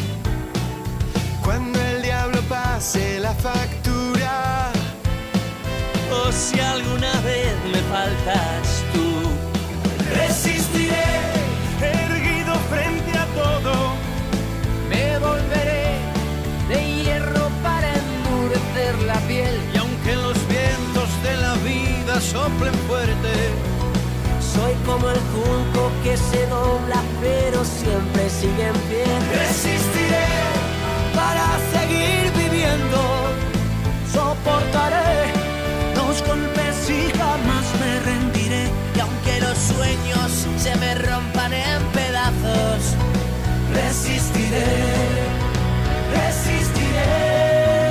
cuando el diablo pase la factura, o si alguna vez me faltas tú, resistiré, erguido frente a todo, me volveré de hierro para endurecer la piel. Y aunque los vientos de la vida soplen fuerte, soy como el junco que se dobla pero siempre sigue en pie. Resistiré para seguir viviendo, soportaré los golpes y jamás me rendiré. Y aunque los sueños se me rompan en pedazos, resistiré, resistiré.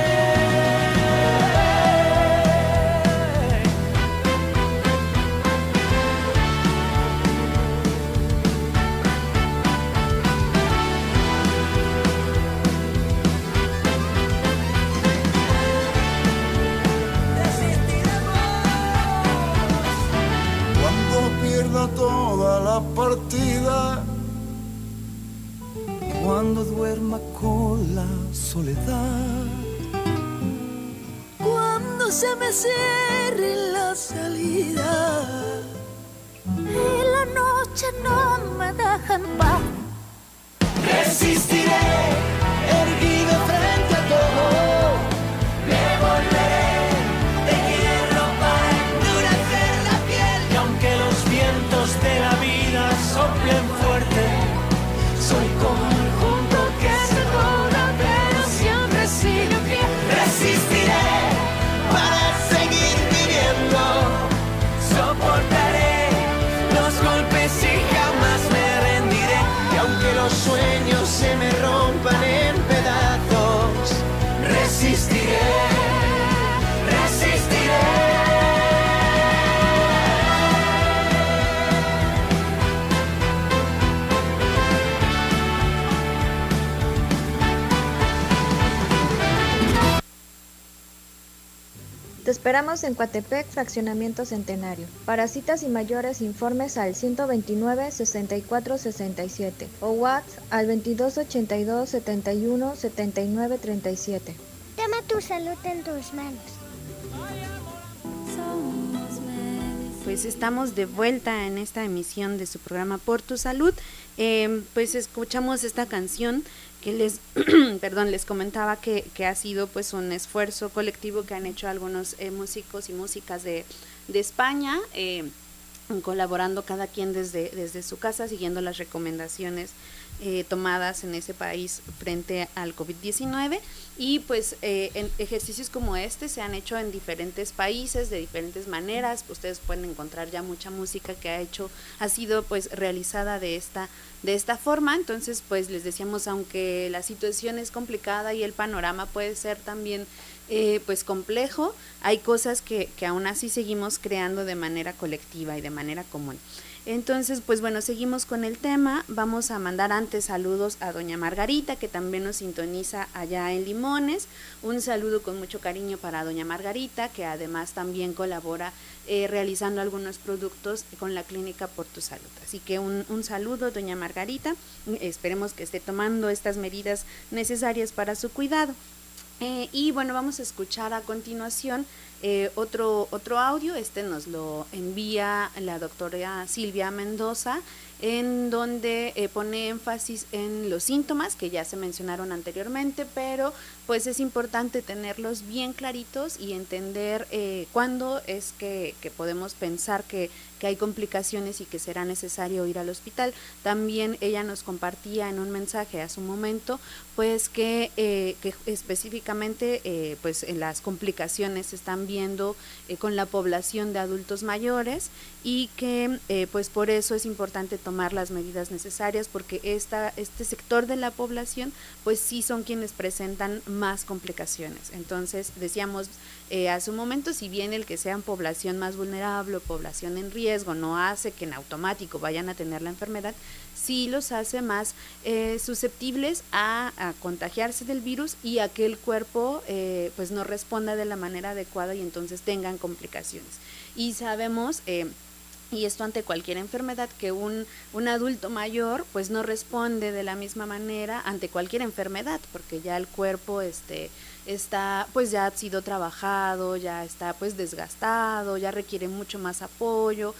Pierda toda la partida, cuando duerma con la soledad, cuando se me cierre la salida y la noche no me deja en paz. resistiré, erguido frente a todo, me volveré de hierro para endurecer la piel. Y aunque los vientos de la vida soplen fuerte, soy como el junco que se dobla pero siempre sigue en pie. Resistiré para seguir viviendo, soportaré los golpes y jamás me rendiré. Y aunque los sueños se me rompan en pedazos, resistiré, resistiré. Te esperamos en Coatepec, Fraccionamiento Centenario. Para citas y mayores informes al 129 64 67 o WhatsApp al 22 82 71 79 37. Toma tu salud en tus manos. Pues estamos de vuelta en esta emisión de su programa Por tu Salud. Pues escuchamos esta canción que les les comentaba que ha sido pues un esfuerzo colectivo que han hecho algunos músicos y músicas de España, colaborando cada quien desde su casa, siguiendo las recomendaciones tomadas en ese país frente al COVID-19 y pues en ejercicios como este se han hecho en diferentes países de diferentes maneras. Ustedes pueden encontrar ya mucha música que ha sido pues realizada de esta forma. Entonces pues les decíamos, aunque la situación es complicada y el panorama puede ser también pues complejo, hay cosas que aún así seguimos creando de manera colectiva y de manera común. Entonces, pues bueno, seguimos con el tema. Vamos a mandar antes saludos a doña Margarita, que también nos sintoniza allá en Limones. Un saludo con mucho cariño para doña Margarita, que además también colabora realizando algunos productos con la Clínica Por Tu Salud. Así que un saludo, doña Margarita. Esperemos que esté tomando estas medidas necesarias para su cuidado. Y bueno, vamos a escuchar a continuación otro audio. Este nos lo envía la doctora Silvia Mendoza, en donde pone énfasis en los síntomas que ya se mencionaron anteriormente, pero pues es importante tenerlos bien claritos y entender cuándo es que podemos pensar que hay complicaciones y que será necesario ir al hospital. También ella nos compartía en un mensaje a su momento pues que específicamente pues en las complicaciones se están viendo con la población de adultos mayores y que pues por eso es importante tomar las medidas necesarias, porque este sector de la población pues sí son quienes presentan más complicaciones. Entonces decíamos a su momento, si bien el que sean población más vulnerable o población en riesgo no hace que en automático vayan a tener la enfermedad, sí los hace más susceptibles a contagiarse del virus y a que el cuerpo pues no responda de la manera adecuada y entonces tengan complicaciones. Y sabemos y esto ante cualquier enfermedad, que un adulto mayor pues no responde de la misma manera ante cualquier enfermedad, porque ya el cuerpo está pues ya ha sido trabajado, ya está pues desgastado, ya requiere mucho más apoyo.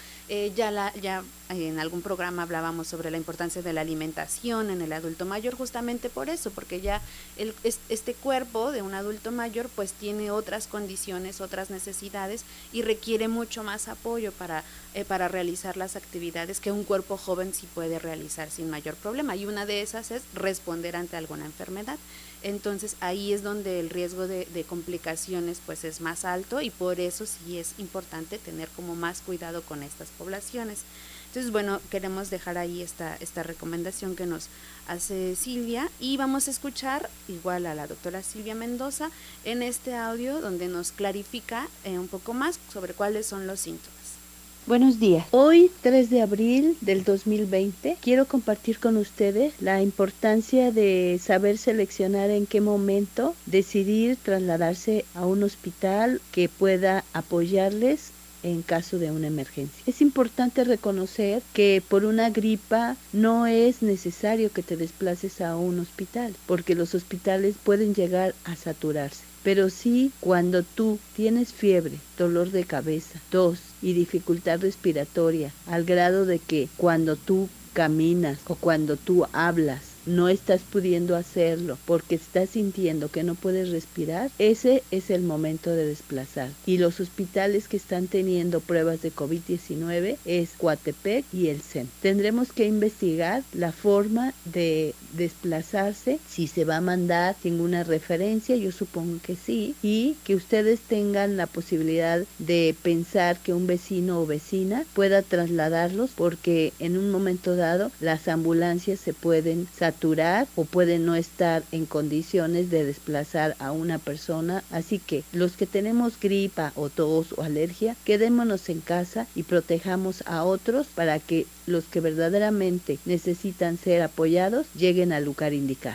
Ya en algún programa hablábamos sobre la importancia de la alimentación en el adulto mayor, justamente por eso, porque ya este cuerpo de un adulto mayor pues tiene otras condiciones, otras necesidades y requiere mucho más apoyo para realizar las actividades que un cuerpo joven sí puede realizar sin mayor problema, y una de esas es responder ante alguna enfermedad. Entonces ahí es donde el riesgo de complicaciones pues es más alto, y por eso sí es importante tener como más cuidado con estas poblaciones. Entonces bueno, queremos dejar ahí esta recomendación que nos hace Silvia, y vamos a escuchar igual a la doctora Silvia Mendoza en este audio donde nos clarifica un poco más sobre cuáles son los síntomas. Buenos días. Hoy, 3 de abril del 2020, quiero compartir con ustedes la importancia de saber seleccionar en qué momento decidir trasladarse a un hospital que pueda apoyarles en caso de una emergencia. Es importante reconocer que por una gripa no es necesario que te desplaces a un hospital, porque los hospitales pueden llegar a saturarse. Pero sí, cuando tú tienes fiebre, dolor de cabeza, tos y dificultad respiratoria, al grado de que cuando tú caminas o cuando tú hablas no estás pudiendo hacerlo porque estás sintiendo que no puedes respirar, ese es el momento de desplazar. Y los hospitales que están teniendo pruebas de COVID-19 es Coatepec y el CEM. Tendremos que investigar la forma de desplazarse, si se va a mandar ninguna referencia, yo supongo que sí, y que ustedes tengan la posibilidad de pensar que un vecino o vecina pueda trasladarlos, porque en un momento dado las ambulancias se pueden saturar o pueden no estar en condiciones de desplazar a una persona. Así que los que tenemos gripa o tos o alergia, quedémonos en casa y protejamos a otros para que los que verdaderamente necesitan ser apoyados lleguen al lugar indicado.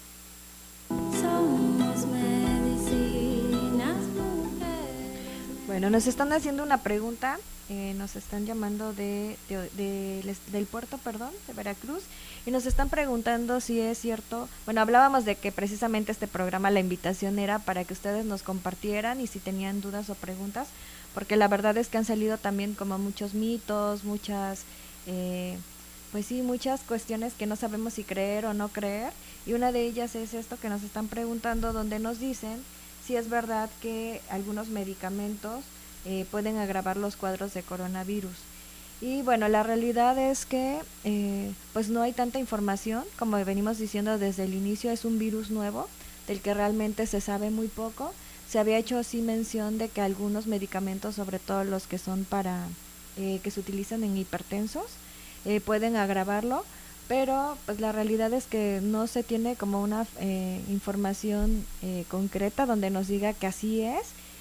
Bueno, nos están haciendo una pregunta, nos están llamando del puerto, de Veracruz, y nos están preguntando si es cierto. Bueno, hablábamos de que precisamente este programa, la invitación era para que ustedes nos compartieran y si tenían dudas o preguntas, porque la verdad es que han salido también como muchos mitos, muchas cuestiones que no sabemos si creer o no creer, y una de ellas es esto que nos están preguntando, donde nos dicen si es verdad que algunos medicamentos pueden agravar los cuadros de coronavirus. Y bueno, la realidad es que pues no hay tanta información, como venimos diciendo desde el inicio, es un virus nuevo del que realmente se sabe muy poco. Se había hecho así mención de que algunos medicamentos, sobre todo los que son para que se utilizan en hipertensos, pueden agravarlo, pero pues la realidad es que no se tiene como una información concreta donde nos diga que así es.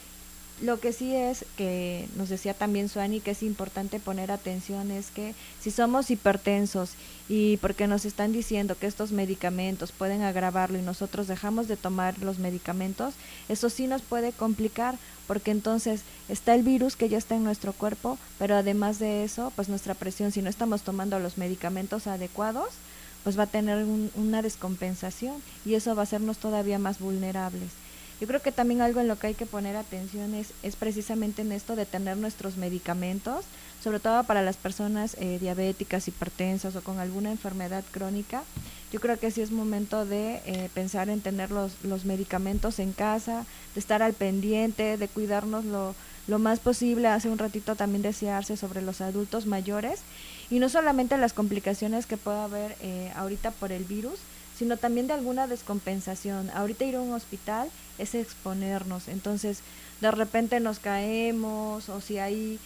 Lo que sí es que nos decía también Suani que es importante poner atención es que si somos hipertensos y porque nos están diciendo que estos medicamentos pueden agravarlo y nosotros dejamos de tomar los medicamentos, eso sí nos puede complicar, porque entonces está el virus que ya está en nuestro cuerpo, pero además de eso, pues nuestra presión, si no estamos tomando los medicamentos adecuados, pues va a tener una descompensación y eso va a hacernos todavía más vulnerables. Yo creo que también algo en lo que hay que poner atención es precisamente en esto de tener nuestros medicamentos, sobre todo para las personas diabéticas, hipertensas o con alguna enfermedad crónica. Yo creo que sí es momento de pensar en tener los medicamentos en casa, de estar al pendiente, de cuidarnos lo más posible. Hace un ratito también decía Arce sobre los adultos mayores, y no solamente las complicaciones que pueda haber ahorita por el virus, sino también de alguna descompensación. Ahorita ir a un hospital es exponernos, entonces de repente nos caemos, o si hay,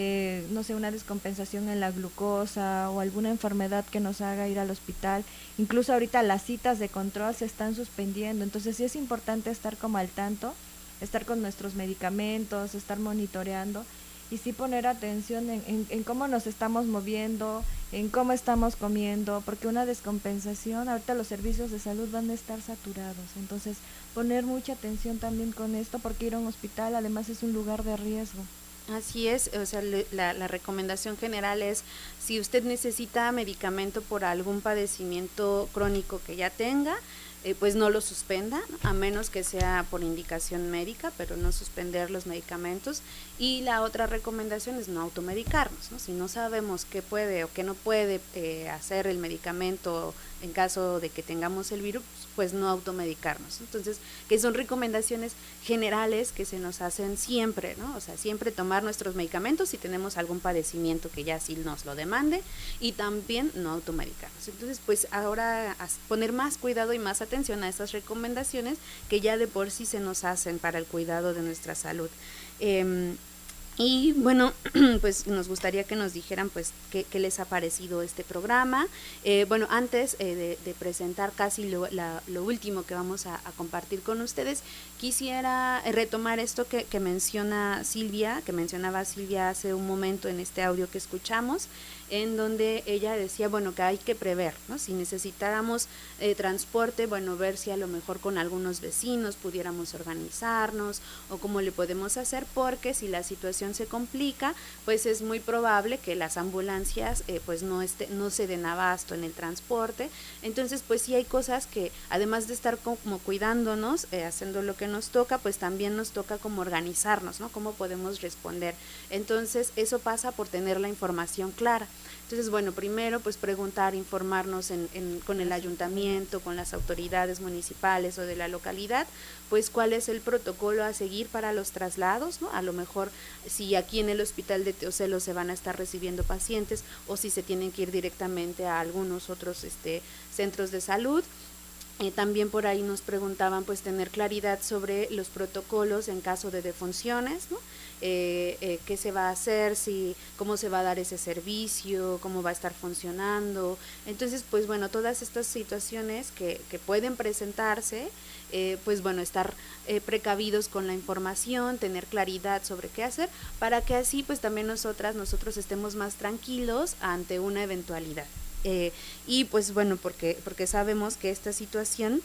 no sé, una descompensación en la glucosa o alguna enfermedad que nos haga ir al hospital. Incluso ahorita las citas de control se están suspendiendo, entonces sí es importante estar como al tanto, estar con nuestros medicamentos, estar monitoreando y sí poner atención en cómo nos estamos moviendo, en cómo estamos comiendo, porque una descompensación, ahorita los servicios de salud van a estar saturados, entonces poner mucha atención también con esto, porque ir a un hospital además es un lugar de riesgo. Así es, o sea, la recomendación general es, si usted necesita medicamento por algún padecimiento crónico que ya tenga, pues no lo suspenda, a menos que sea por indicación médica, pero no suspender los medicamentos. Y la otra recomendación es no automedicarnos, ¿no? Si no sabemos qué puede o qué no puede hacer el medicamento en caso de que tengamos el virus, pues no automedicarnos. Entonces, que son recomendaciones generales que se nos hacen siempre, ¿no? O sea, siempre tomar nuestros medicamentos si tenemos algún padecimiento que ya sí nos lo demande, y también no automedicarnos. Entonces, pues ahora poner más cuidado y más atención a estas recomendaciones que ya de por sí se nos hacen para el cuidado de nuestra salud. Y bueno, pues nos gustaría que nos dijeran pues qué les ha parecido este programa. Bueno, antes de presentar casi lo último que vamos a compartir con ustedes, quisiera retomar esto que mencionaba Silvia hace un momento en este audio que escuchamos, en donde ella decía, bueno, que hay que prever, ¿no? Si necesitáramos transporte, bueno, ver si a lo mejor con algunos vecinos pudiéramos organizarnos o cómo le podemos hacer, porque si la situación se complica, pues es muy probable que las ambulancias pues no se den abasto en el transporte. Entonces, pues sí hay cosas que además de estar como cuidándonos, haciendo lo que nos toca, pues también nos toca como organizarnos, ¿no? Cómo podemos responder. Entonces, eso pasa por tener la información clara. Entonces, bueno, primero pues preguntar, informarnos con el ayuntamiento, con las autoridades municipales o de la localidad, pues cuál es el protocolo a seguir para los traslados, ¿no? A lo mejor si aquí en el hospital de Teocelo se van a estar recibiendo pacientes o si se tienen que ir directamente a algunos otros centros de salud. También por ahí nos preguntaban pues tener claridad sobre los protocolos en caso de defunciones, ¿no? Qué se va a hacer, cómo se va a dar ese servicio, cómo va a estar funcionando. Entonces, pues bueno, todas estas situaciones que pueden presentarse, pues bueno, estar precavidos con la información, tener claridad sobre qué hacer, para que así pues también nosotros estemos más tranquilos ante una eventualidad. Y pues bueno, porque sabemos que esta situación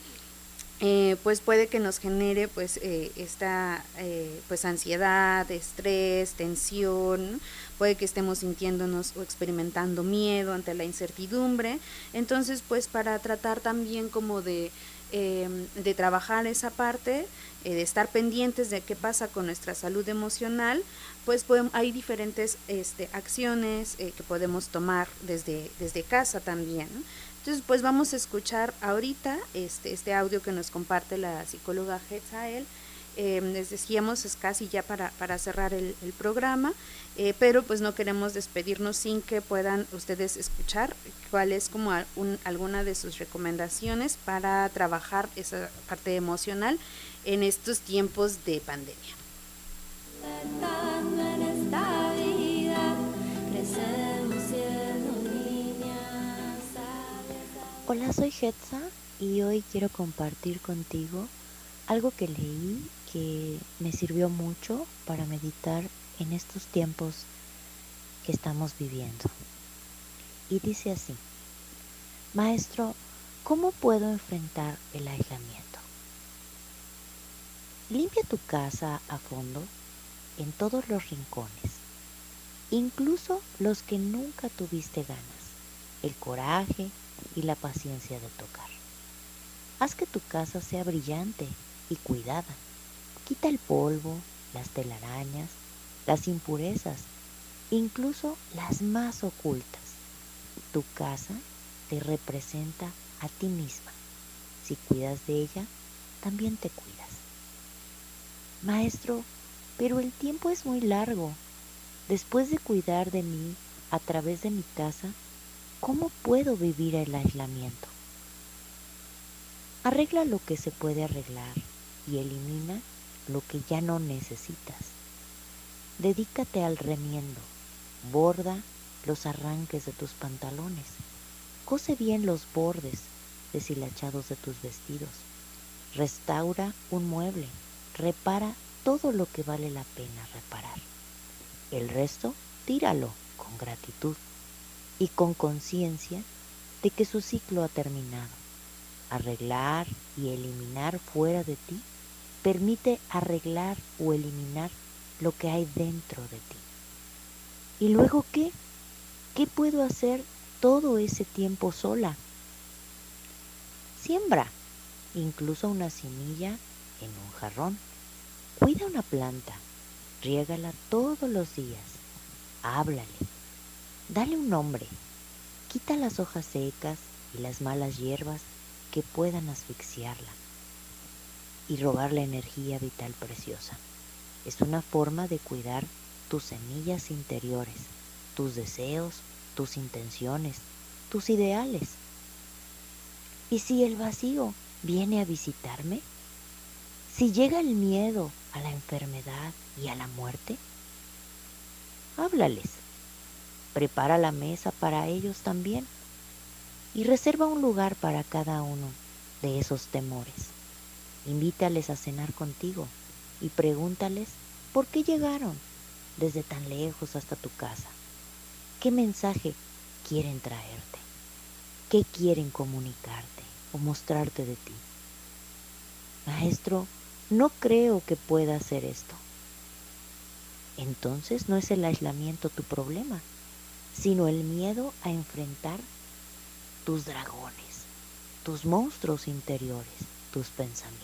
pues puede que nos genere pues esta pues ansiedad, estrés, tensión, puede que estemos sintiéndonos o experimentando miedo ante la incertidumbre. Entonces pues para tratar también como de trabajar esa parte, de estar pendientes de qué pasa con nuestra salud emocional, pues hay diferentes acciones que podemos tomar desde casa también, ¿no? Entonces pues vamos a escuchar ahorita este audio que nos comparte la psicóloga Hetzael, Les decíamos, es casi ya para cerrar el programa, pero pues no queremos despedirnos sin que puedan ustedes escuchar cuál es como alguna de sus recomendaciones para trabajar esa parte emocional en estos tiempos de pandemia. En esta vida crecemos siendo niñas. Hola, soy Hetza y hoy quiero compartir contigo algo que leí que me sirvió mucho para meditar en estos tiempos que estamos viviendo. Y dice así: Maestro, ¿cómo puedo enfrentar el aislamiento? Limpia tu casa a fondo en todos los rincones, incluso los que nunca tuviste ganas, el coraje y la paciencia de tocar. Haz que tu casa sea brillante y cuidada. Quita el polvo, las telarañas, las impurezas, incluso las más ocultas. Tu casa te representa a ti misma. Si cuidas de ella, también te cuidas. Maestro, pero el tiempo es muy largo. Después de cuidar de mí a través de mi casa, ¿cómo puedo vivir el aislamiento? Arregla lo que se puede arreglar y elimina lo que ya no necesitas. Dedícate al remiendo, borda los arranques de tus pantalones, cose bien los bordes deshilachados de tus vestidos, restaura un mueble, repara todo lo que vale la pena reparar. El resto, tíralo con gratitud y con conciencia de que su ciclo ha terminado. Arreglar y eliminar fuera de ti permite arreglar o eliminar lo que hay dentro de ti. ¿Y luego qué? ¿Qué puedo hacer todo ese tiempo sola? Siembra, incluso una semilla en un jarrón. Cuida una planta, riégala todos los días, háblale, dale un nombre, quita las hojas secas y las malas hierbas que puedan asfixiarla y robarle energía vital preciosa. Es una forma de cuidar tus semillas interiores, tus deseos, tus intenciones, tus ideales. ¿Y si el vacío viene a visitarme? Si llega el miedo a la enfermedad y a la muerte, háblales. Prepara la mesa para ellos también y reserva un lugar para cada uno de esos temores. Invítales a cenar contigo y pregúntales por qué llegaron desde tan lejos hasta tu casa. ¿Qué mensaje quieren traerte? ¿Qué quieren comunicarte o mostrarte de ti? Maestro, no creo que pueda hacer esto. Entonces no es el aislamiento tu problema, sino el miedo a enfrentar tus dragones, tus monstruos interiores, tus pensamientos.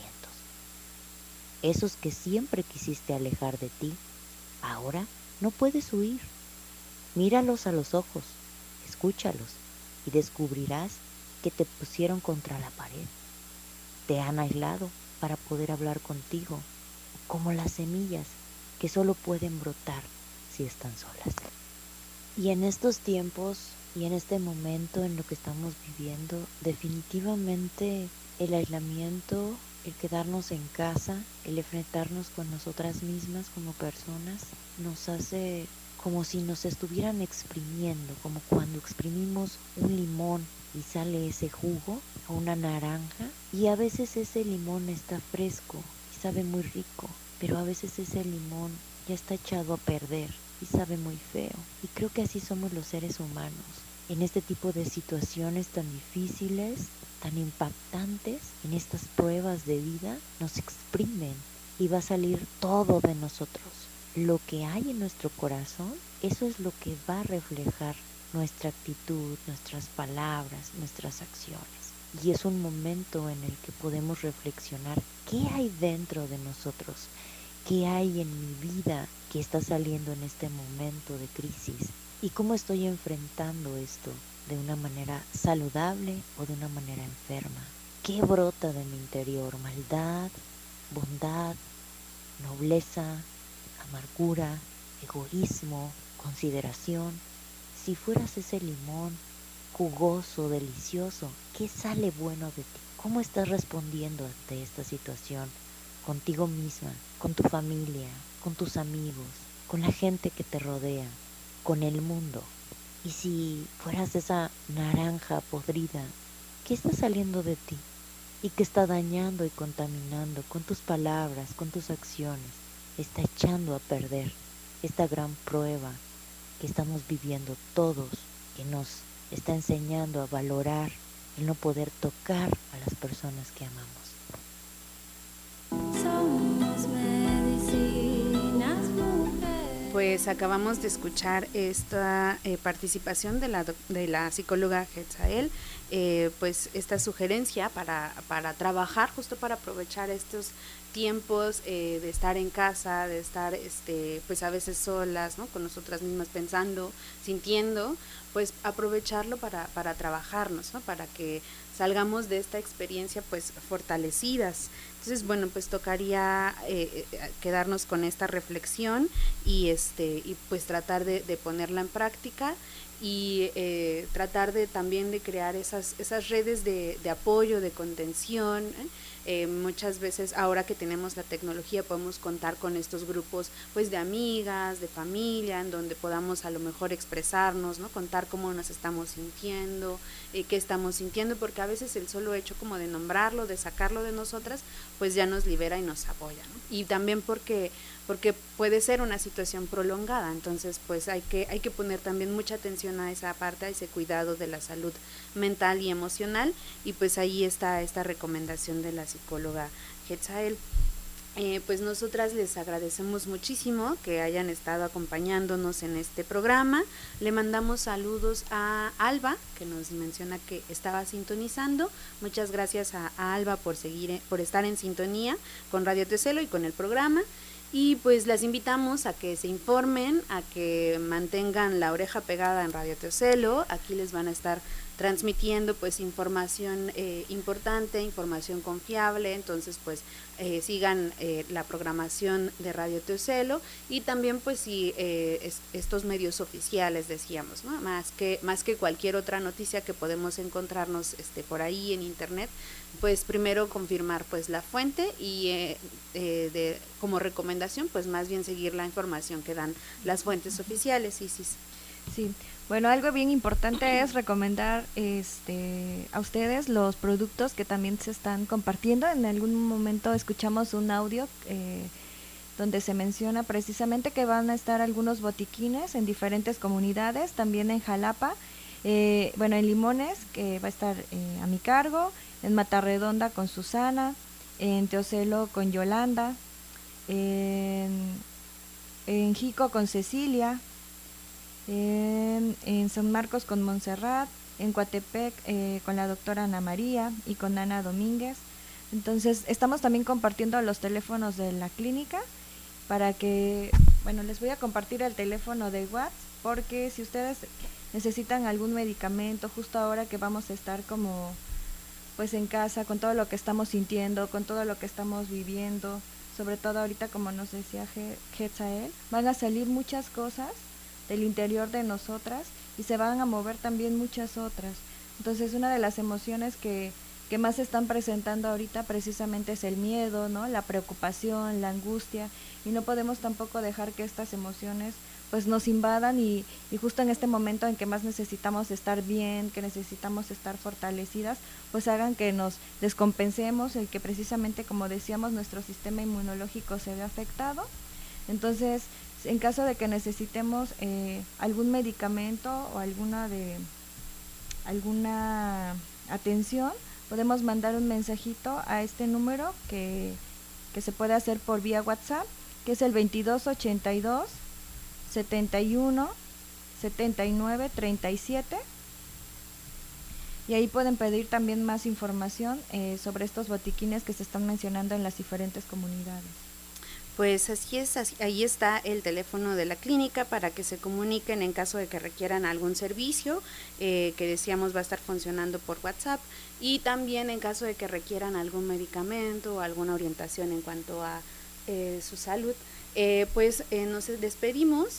Esos que siempre quisiste alejar de ti, ahora no puedes huir. Míralos a los ojos, escúchalos y descubrirás que te pusieron contra la pared. Te han aislado para poder hablar contigo, como las semillas que solo pueden brotar si están solas. Y en estos tiempos y en este momento en lo que estamos viviendo, definitivamente el aislamiento, el quedarnos en casa, el enfrentarnos con nosotras mismas como personas, nos hace como si nos estuvieran exprimiendo, como cuando exprimimos un limón y sale ese jugo, o una naranja, y a veces ese limón está fresco y sabe muy rico, pero a veces ese limón ya está echado a perder y sabe muy feo. Y creo que así somos los seres humanos. En este tipo de situaciones tan difíciles, tan impactantes, en estas pruebas de vida, nos exprimen y va a salir todo de nosotros. Lo que hay en nuestro corazón, eso es lo que va a reflejar nuestra actitud, nuestras palabras, nuestras acciones. Y es un momento en el que podemos reflexionar qué hay dentro de nosotros, qué hay en mi vida que está saliendo en este momento de crisis y cómo estoy enfrentando esto de una manera saludable o de una manera enferma. ¿Qué brota de mi interior? ¿Maldad, bondad, nobleza, amargura, egoísmo, consideración. Si fueras ese limón jugoso, delicioso, ¿qué sale bueno de ti? ¿Cómo estás respondiendo ante esta situación? Contigo misma, con tu familia, con tus amigos, con la gente que te rodea, con el mundo. Y si fueras esa naranja podrida, ¿qué está saliendo de ti? ¿Y qué está dañando y contaminando con tus palabras, con tus acciones? Está echando a perder esta gran prueba que estamos viviendo todos, que nos está enseñando a valorar el no poder tocar a las personas que amamos. Somos medicinas, mujer. Pues acabamos de escuchar esta participación de la psicóloga Hetzael, pues esta sugerencia para trabajar, justo para aprovechar estos tiempos de estar en casa, de estar pues a veces solas, ¿no? Con nosotras mismas pensando, sintiendo, pues aprovecharlo para trabajarnos, ¿no? Para que salgamos de esta experiencia pues fortalecidas. Entonces, bueno, pues tocaría quedarnos con esta reflexión y pues tratar de ponerla en práctica y tratar también de crear esas redes de apoyo, de contención. Muchas veces ahora que tenemos la tecnología podemos contar con estos grupos pues de amigas, de familia, en donde podamos a lo mejor expresarnos, ¿no? Contar cómo nos estamos sintiendo, qué estamos sintiendo, porque a veces el solo hecho como de nombrarlo, de sacarlo de nosotras, pues ya nos libera y nos apoya, ¿no? Y también porque puede ser una situación prolongada, entonces pues hay que poner también mucha atención a esa parte, a ese cuidado de la salud mental y emocional, y pues ahí está esta recomendación de la psicóloga Hetzael. Pues nosotras les agradecemos muchísimo que hayan estado acompañándonos en este programa. Le mandamos saludos a Alba, que nos menciona que estaba sintonizando. Muchas gracias a Alba por estar en sintonía con Radio Tecelo y con el programa. Y pues las invitamos a que se informen, a que mantengan la oreja pegada en Radio Tecelo. Aquí les van a estar transmitiendo pues información importante, información confiable, entonces pues sigan la programación de Radio Tecelo y también pues si estos medios oficiales decíamos, ¿no? Más que cualquier otra noticia que podemos encontrarnos por ahí en internet, pues primero confirmar pues la fuente y como recomendación pues más bien seguir la información que dan las fuentes oficiales. Sí, bueno, algo bien importante es recomendar a ustedes los productos que también se están compartiendo. En algún momento escuchamos un audio donde se menciona precisamente que van a estar algunos botiquines en diferentes comunidades, también en Jalapa, bueno, en Limones, que va a estar a mi cargo, en Matarredonda con Susana, en Teocelo con Yolanda, en Jico con Cecilia, en San Marcos con Montserrat, en Coatepec con la doctora Ana María y con Ana Domínguez. Entonces estamos también compartiendo los teléfonos de la clínica para que, bueno, les voy a compartir el teléfono de WhatsApp, porque si ustedes necesitan algún medicamento justo ahora que vamos a estar como pues en casa, con todo lo que estamos sintiendo, con todo lo que estamos viviendo, sobre todo ahorita como nos decía Hetzael, van a salir muchas cosas del interior de nosotras y se van a mover también muchas otras. Entonces una de las emociones que más se están presentando ahorita precisamente es el miedo, ¿no? La preocupación, la angustia, y no podemos tampoco dejar que estas emociones pues nos invadan y justo en este momento en que más necesitamos estar bien, que necesitamos estar fortalecidas, pues hagan que nos descompensemos, el que precisamente, como decíamos, nuestro sistema inmunológico se ve afectado. Entonces, en caso de que necesitemos algún medicamento o alguna atención, podemos mandar un mensajito a este número que se puede hacer por vía WhatsApp, que es el 2282 71 79 37, y ahí pueden pedir también más información sobre estos botiquines que se están mencionando en las diferentes comunidades. Pues así es, ahí está el teléfono de la clínica para que se comuniquen en caso de que requieran algún servicio, que decíamos va a estar funcionando por WhatsApp, y también en caso de que requieran algún medicamento o alguna orientación en cuanto a su salud. Nos despedimos,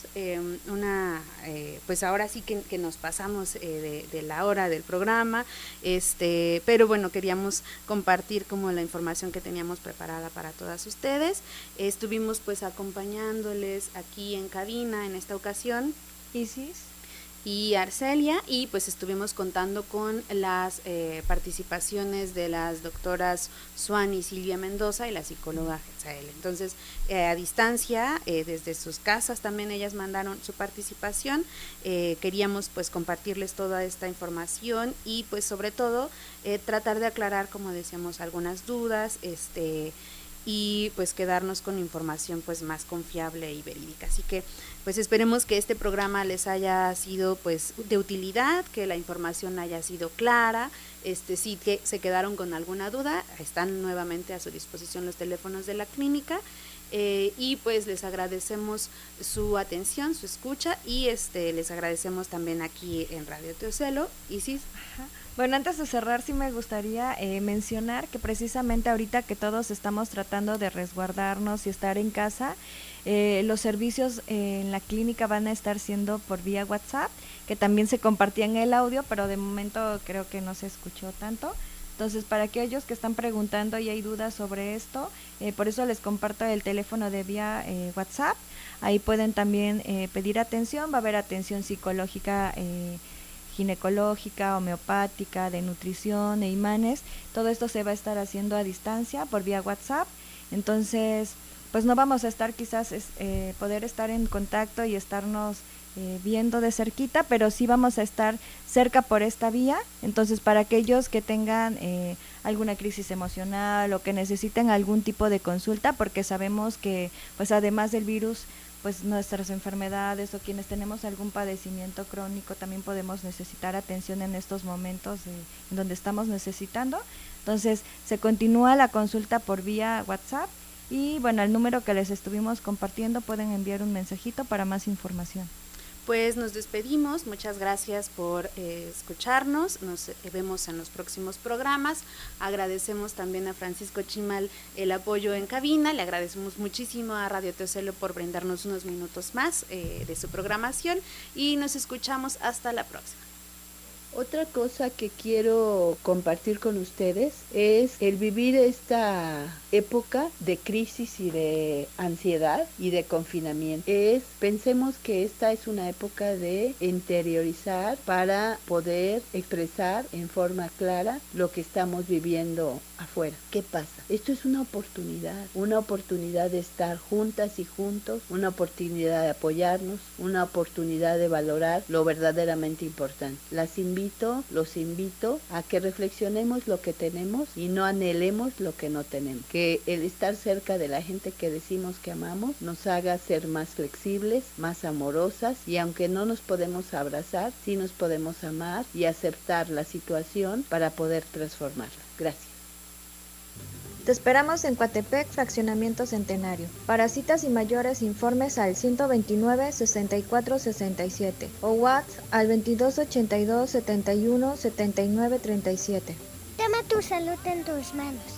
pues ahora sí que nos pasamos de la hora del programa, pero bueno, queríamos compartir como la información que teníamos preparada para todas ustedes. Estuvimos pues acompañándoles aquí en cabina en esta ocasión, Isis y Arcelia, y pues estuvimos contando con las participaciones de las doctoras Suani y Silvia Mendoza y la psicóloga Getzael. Entonces, a distancia, desde sus casas también ellas mandaron su participación. Queríamos pues compartirles toda esta información y pues sobre todo tratar de aclarar, como decíamos, algunas dudas, y pues quedarnos con información pues más confiable y verídica. Así que pues esperemos que este programa les haya sido pues de utilidad, que la información haya sido clara. Si que se quedaron con alguna duda, están nuevamente a su disposición los teléfonos de la clínica, y pues les agradecemos su atención, su escucha, y les agradecemos también aquí en Radio Teocelo. Isis. Ajá. Bueno, antes de cerrar, sí me gustaría mencionar que precisamente ahorita que todos estamos tratando de resguardarnos y estar en casa, los servicios en la clínica van a estar siendo por vía WhatsApp, que también se compartía en el audio, pero de momento creo que no se escuchó tanto. Entonces, para aquellos que están preguntando y hay dudas sobre esto, por eso les comparto el teléfono de vía WhatsApp. Ahí pueden también pedir atención, va a haber atención psicológica, ginecológica, homeopática, de nutrición e imanes. Todo esto se va a estar haciendo a distancia por vía WhatsApp. Entonces, pues no vamos a estar quizás poder estar en contacto y estarnos viendo de cerquita, pero sí vamos a estar cerca por esta vía. Entonces, para aquellos que tengan alguna crisis emocional o que necesiten algún tipo de consulta, porque sabemos que pues además del virus, pues nuestras enfermedades o quienes tenemos algún padecimiento crónico también podemos necesitar atención en estos momentos en donde estamos necesitando. Entonces se continúa la consulta por vía WhatsApp y bueno, el número que les estuvimos compartiendo pueden enviar un mensajito para más información. Pues nos despedimos, muchas gracias por escucharnos, nos vemos en los próximos programas. Agradecemos también a Francisco Chimal el apoyo en cabina, le agradecemos muchísimo a Radio Teocelo por brindarnos unos minutos más de su programación y nos escuchamos hasta la próxima. Otra cosa que quiero compartir con ustedes es el vivir esta época de crisis y de ansiedad y de confinamiento. Pensemos que esta es una época de interiorizar para poder expresar en forma clara lo que estamos viviendo afuera. ¿Qué pasa? Esto es una oportunidad de estar juntas y juntos, una oportunidad de apoyarnos, una oportunidad de valorar lo verdaderamente importante. Los invito a que reflexionemos lo que tenemos y no anhelemos lo que no tenemos. Que el estar cerca de la gente que decimos que amamos nos haga ser más flexibles, más amorosas, y aunque no nos podemos abrazar, sí nos podemos amar y aceptar la situación para poder transformarla. Gracias. Te esperamos en Coatepec, Fraccionamiento Centenario. Para citas y mayores informes al 129-6467 o WhatsApp al 2282-71-7937. Toma tu salud en tus manos.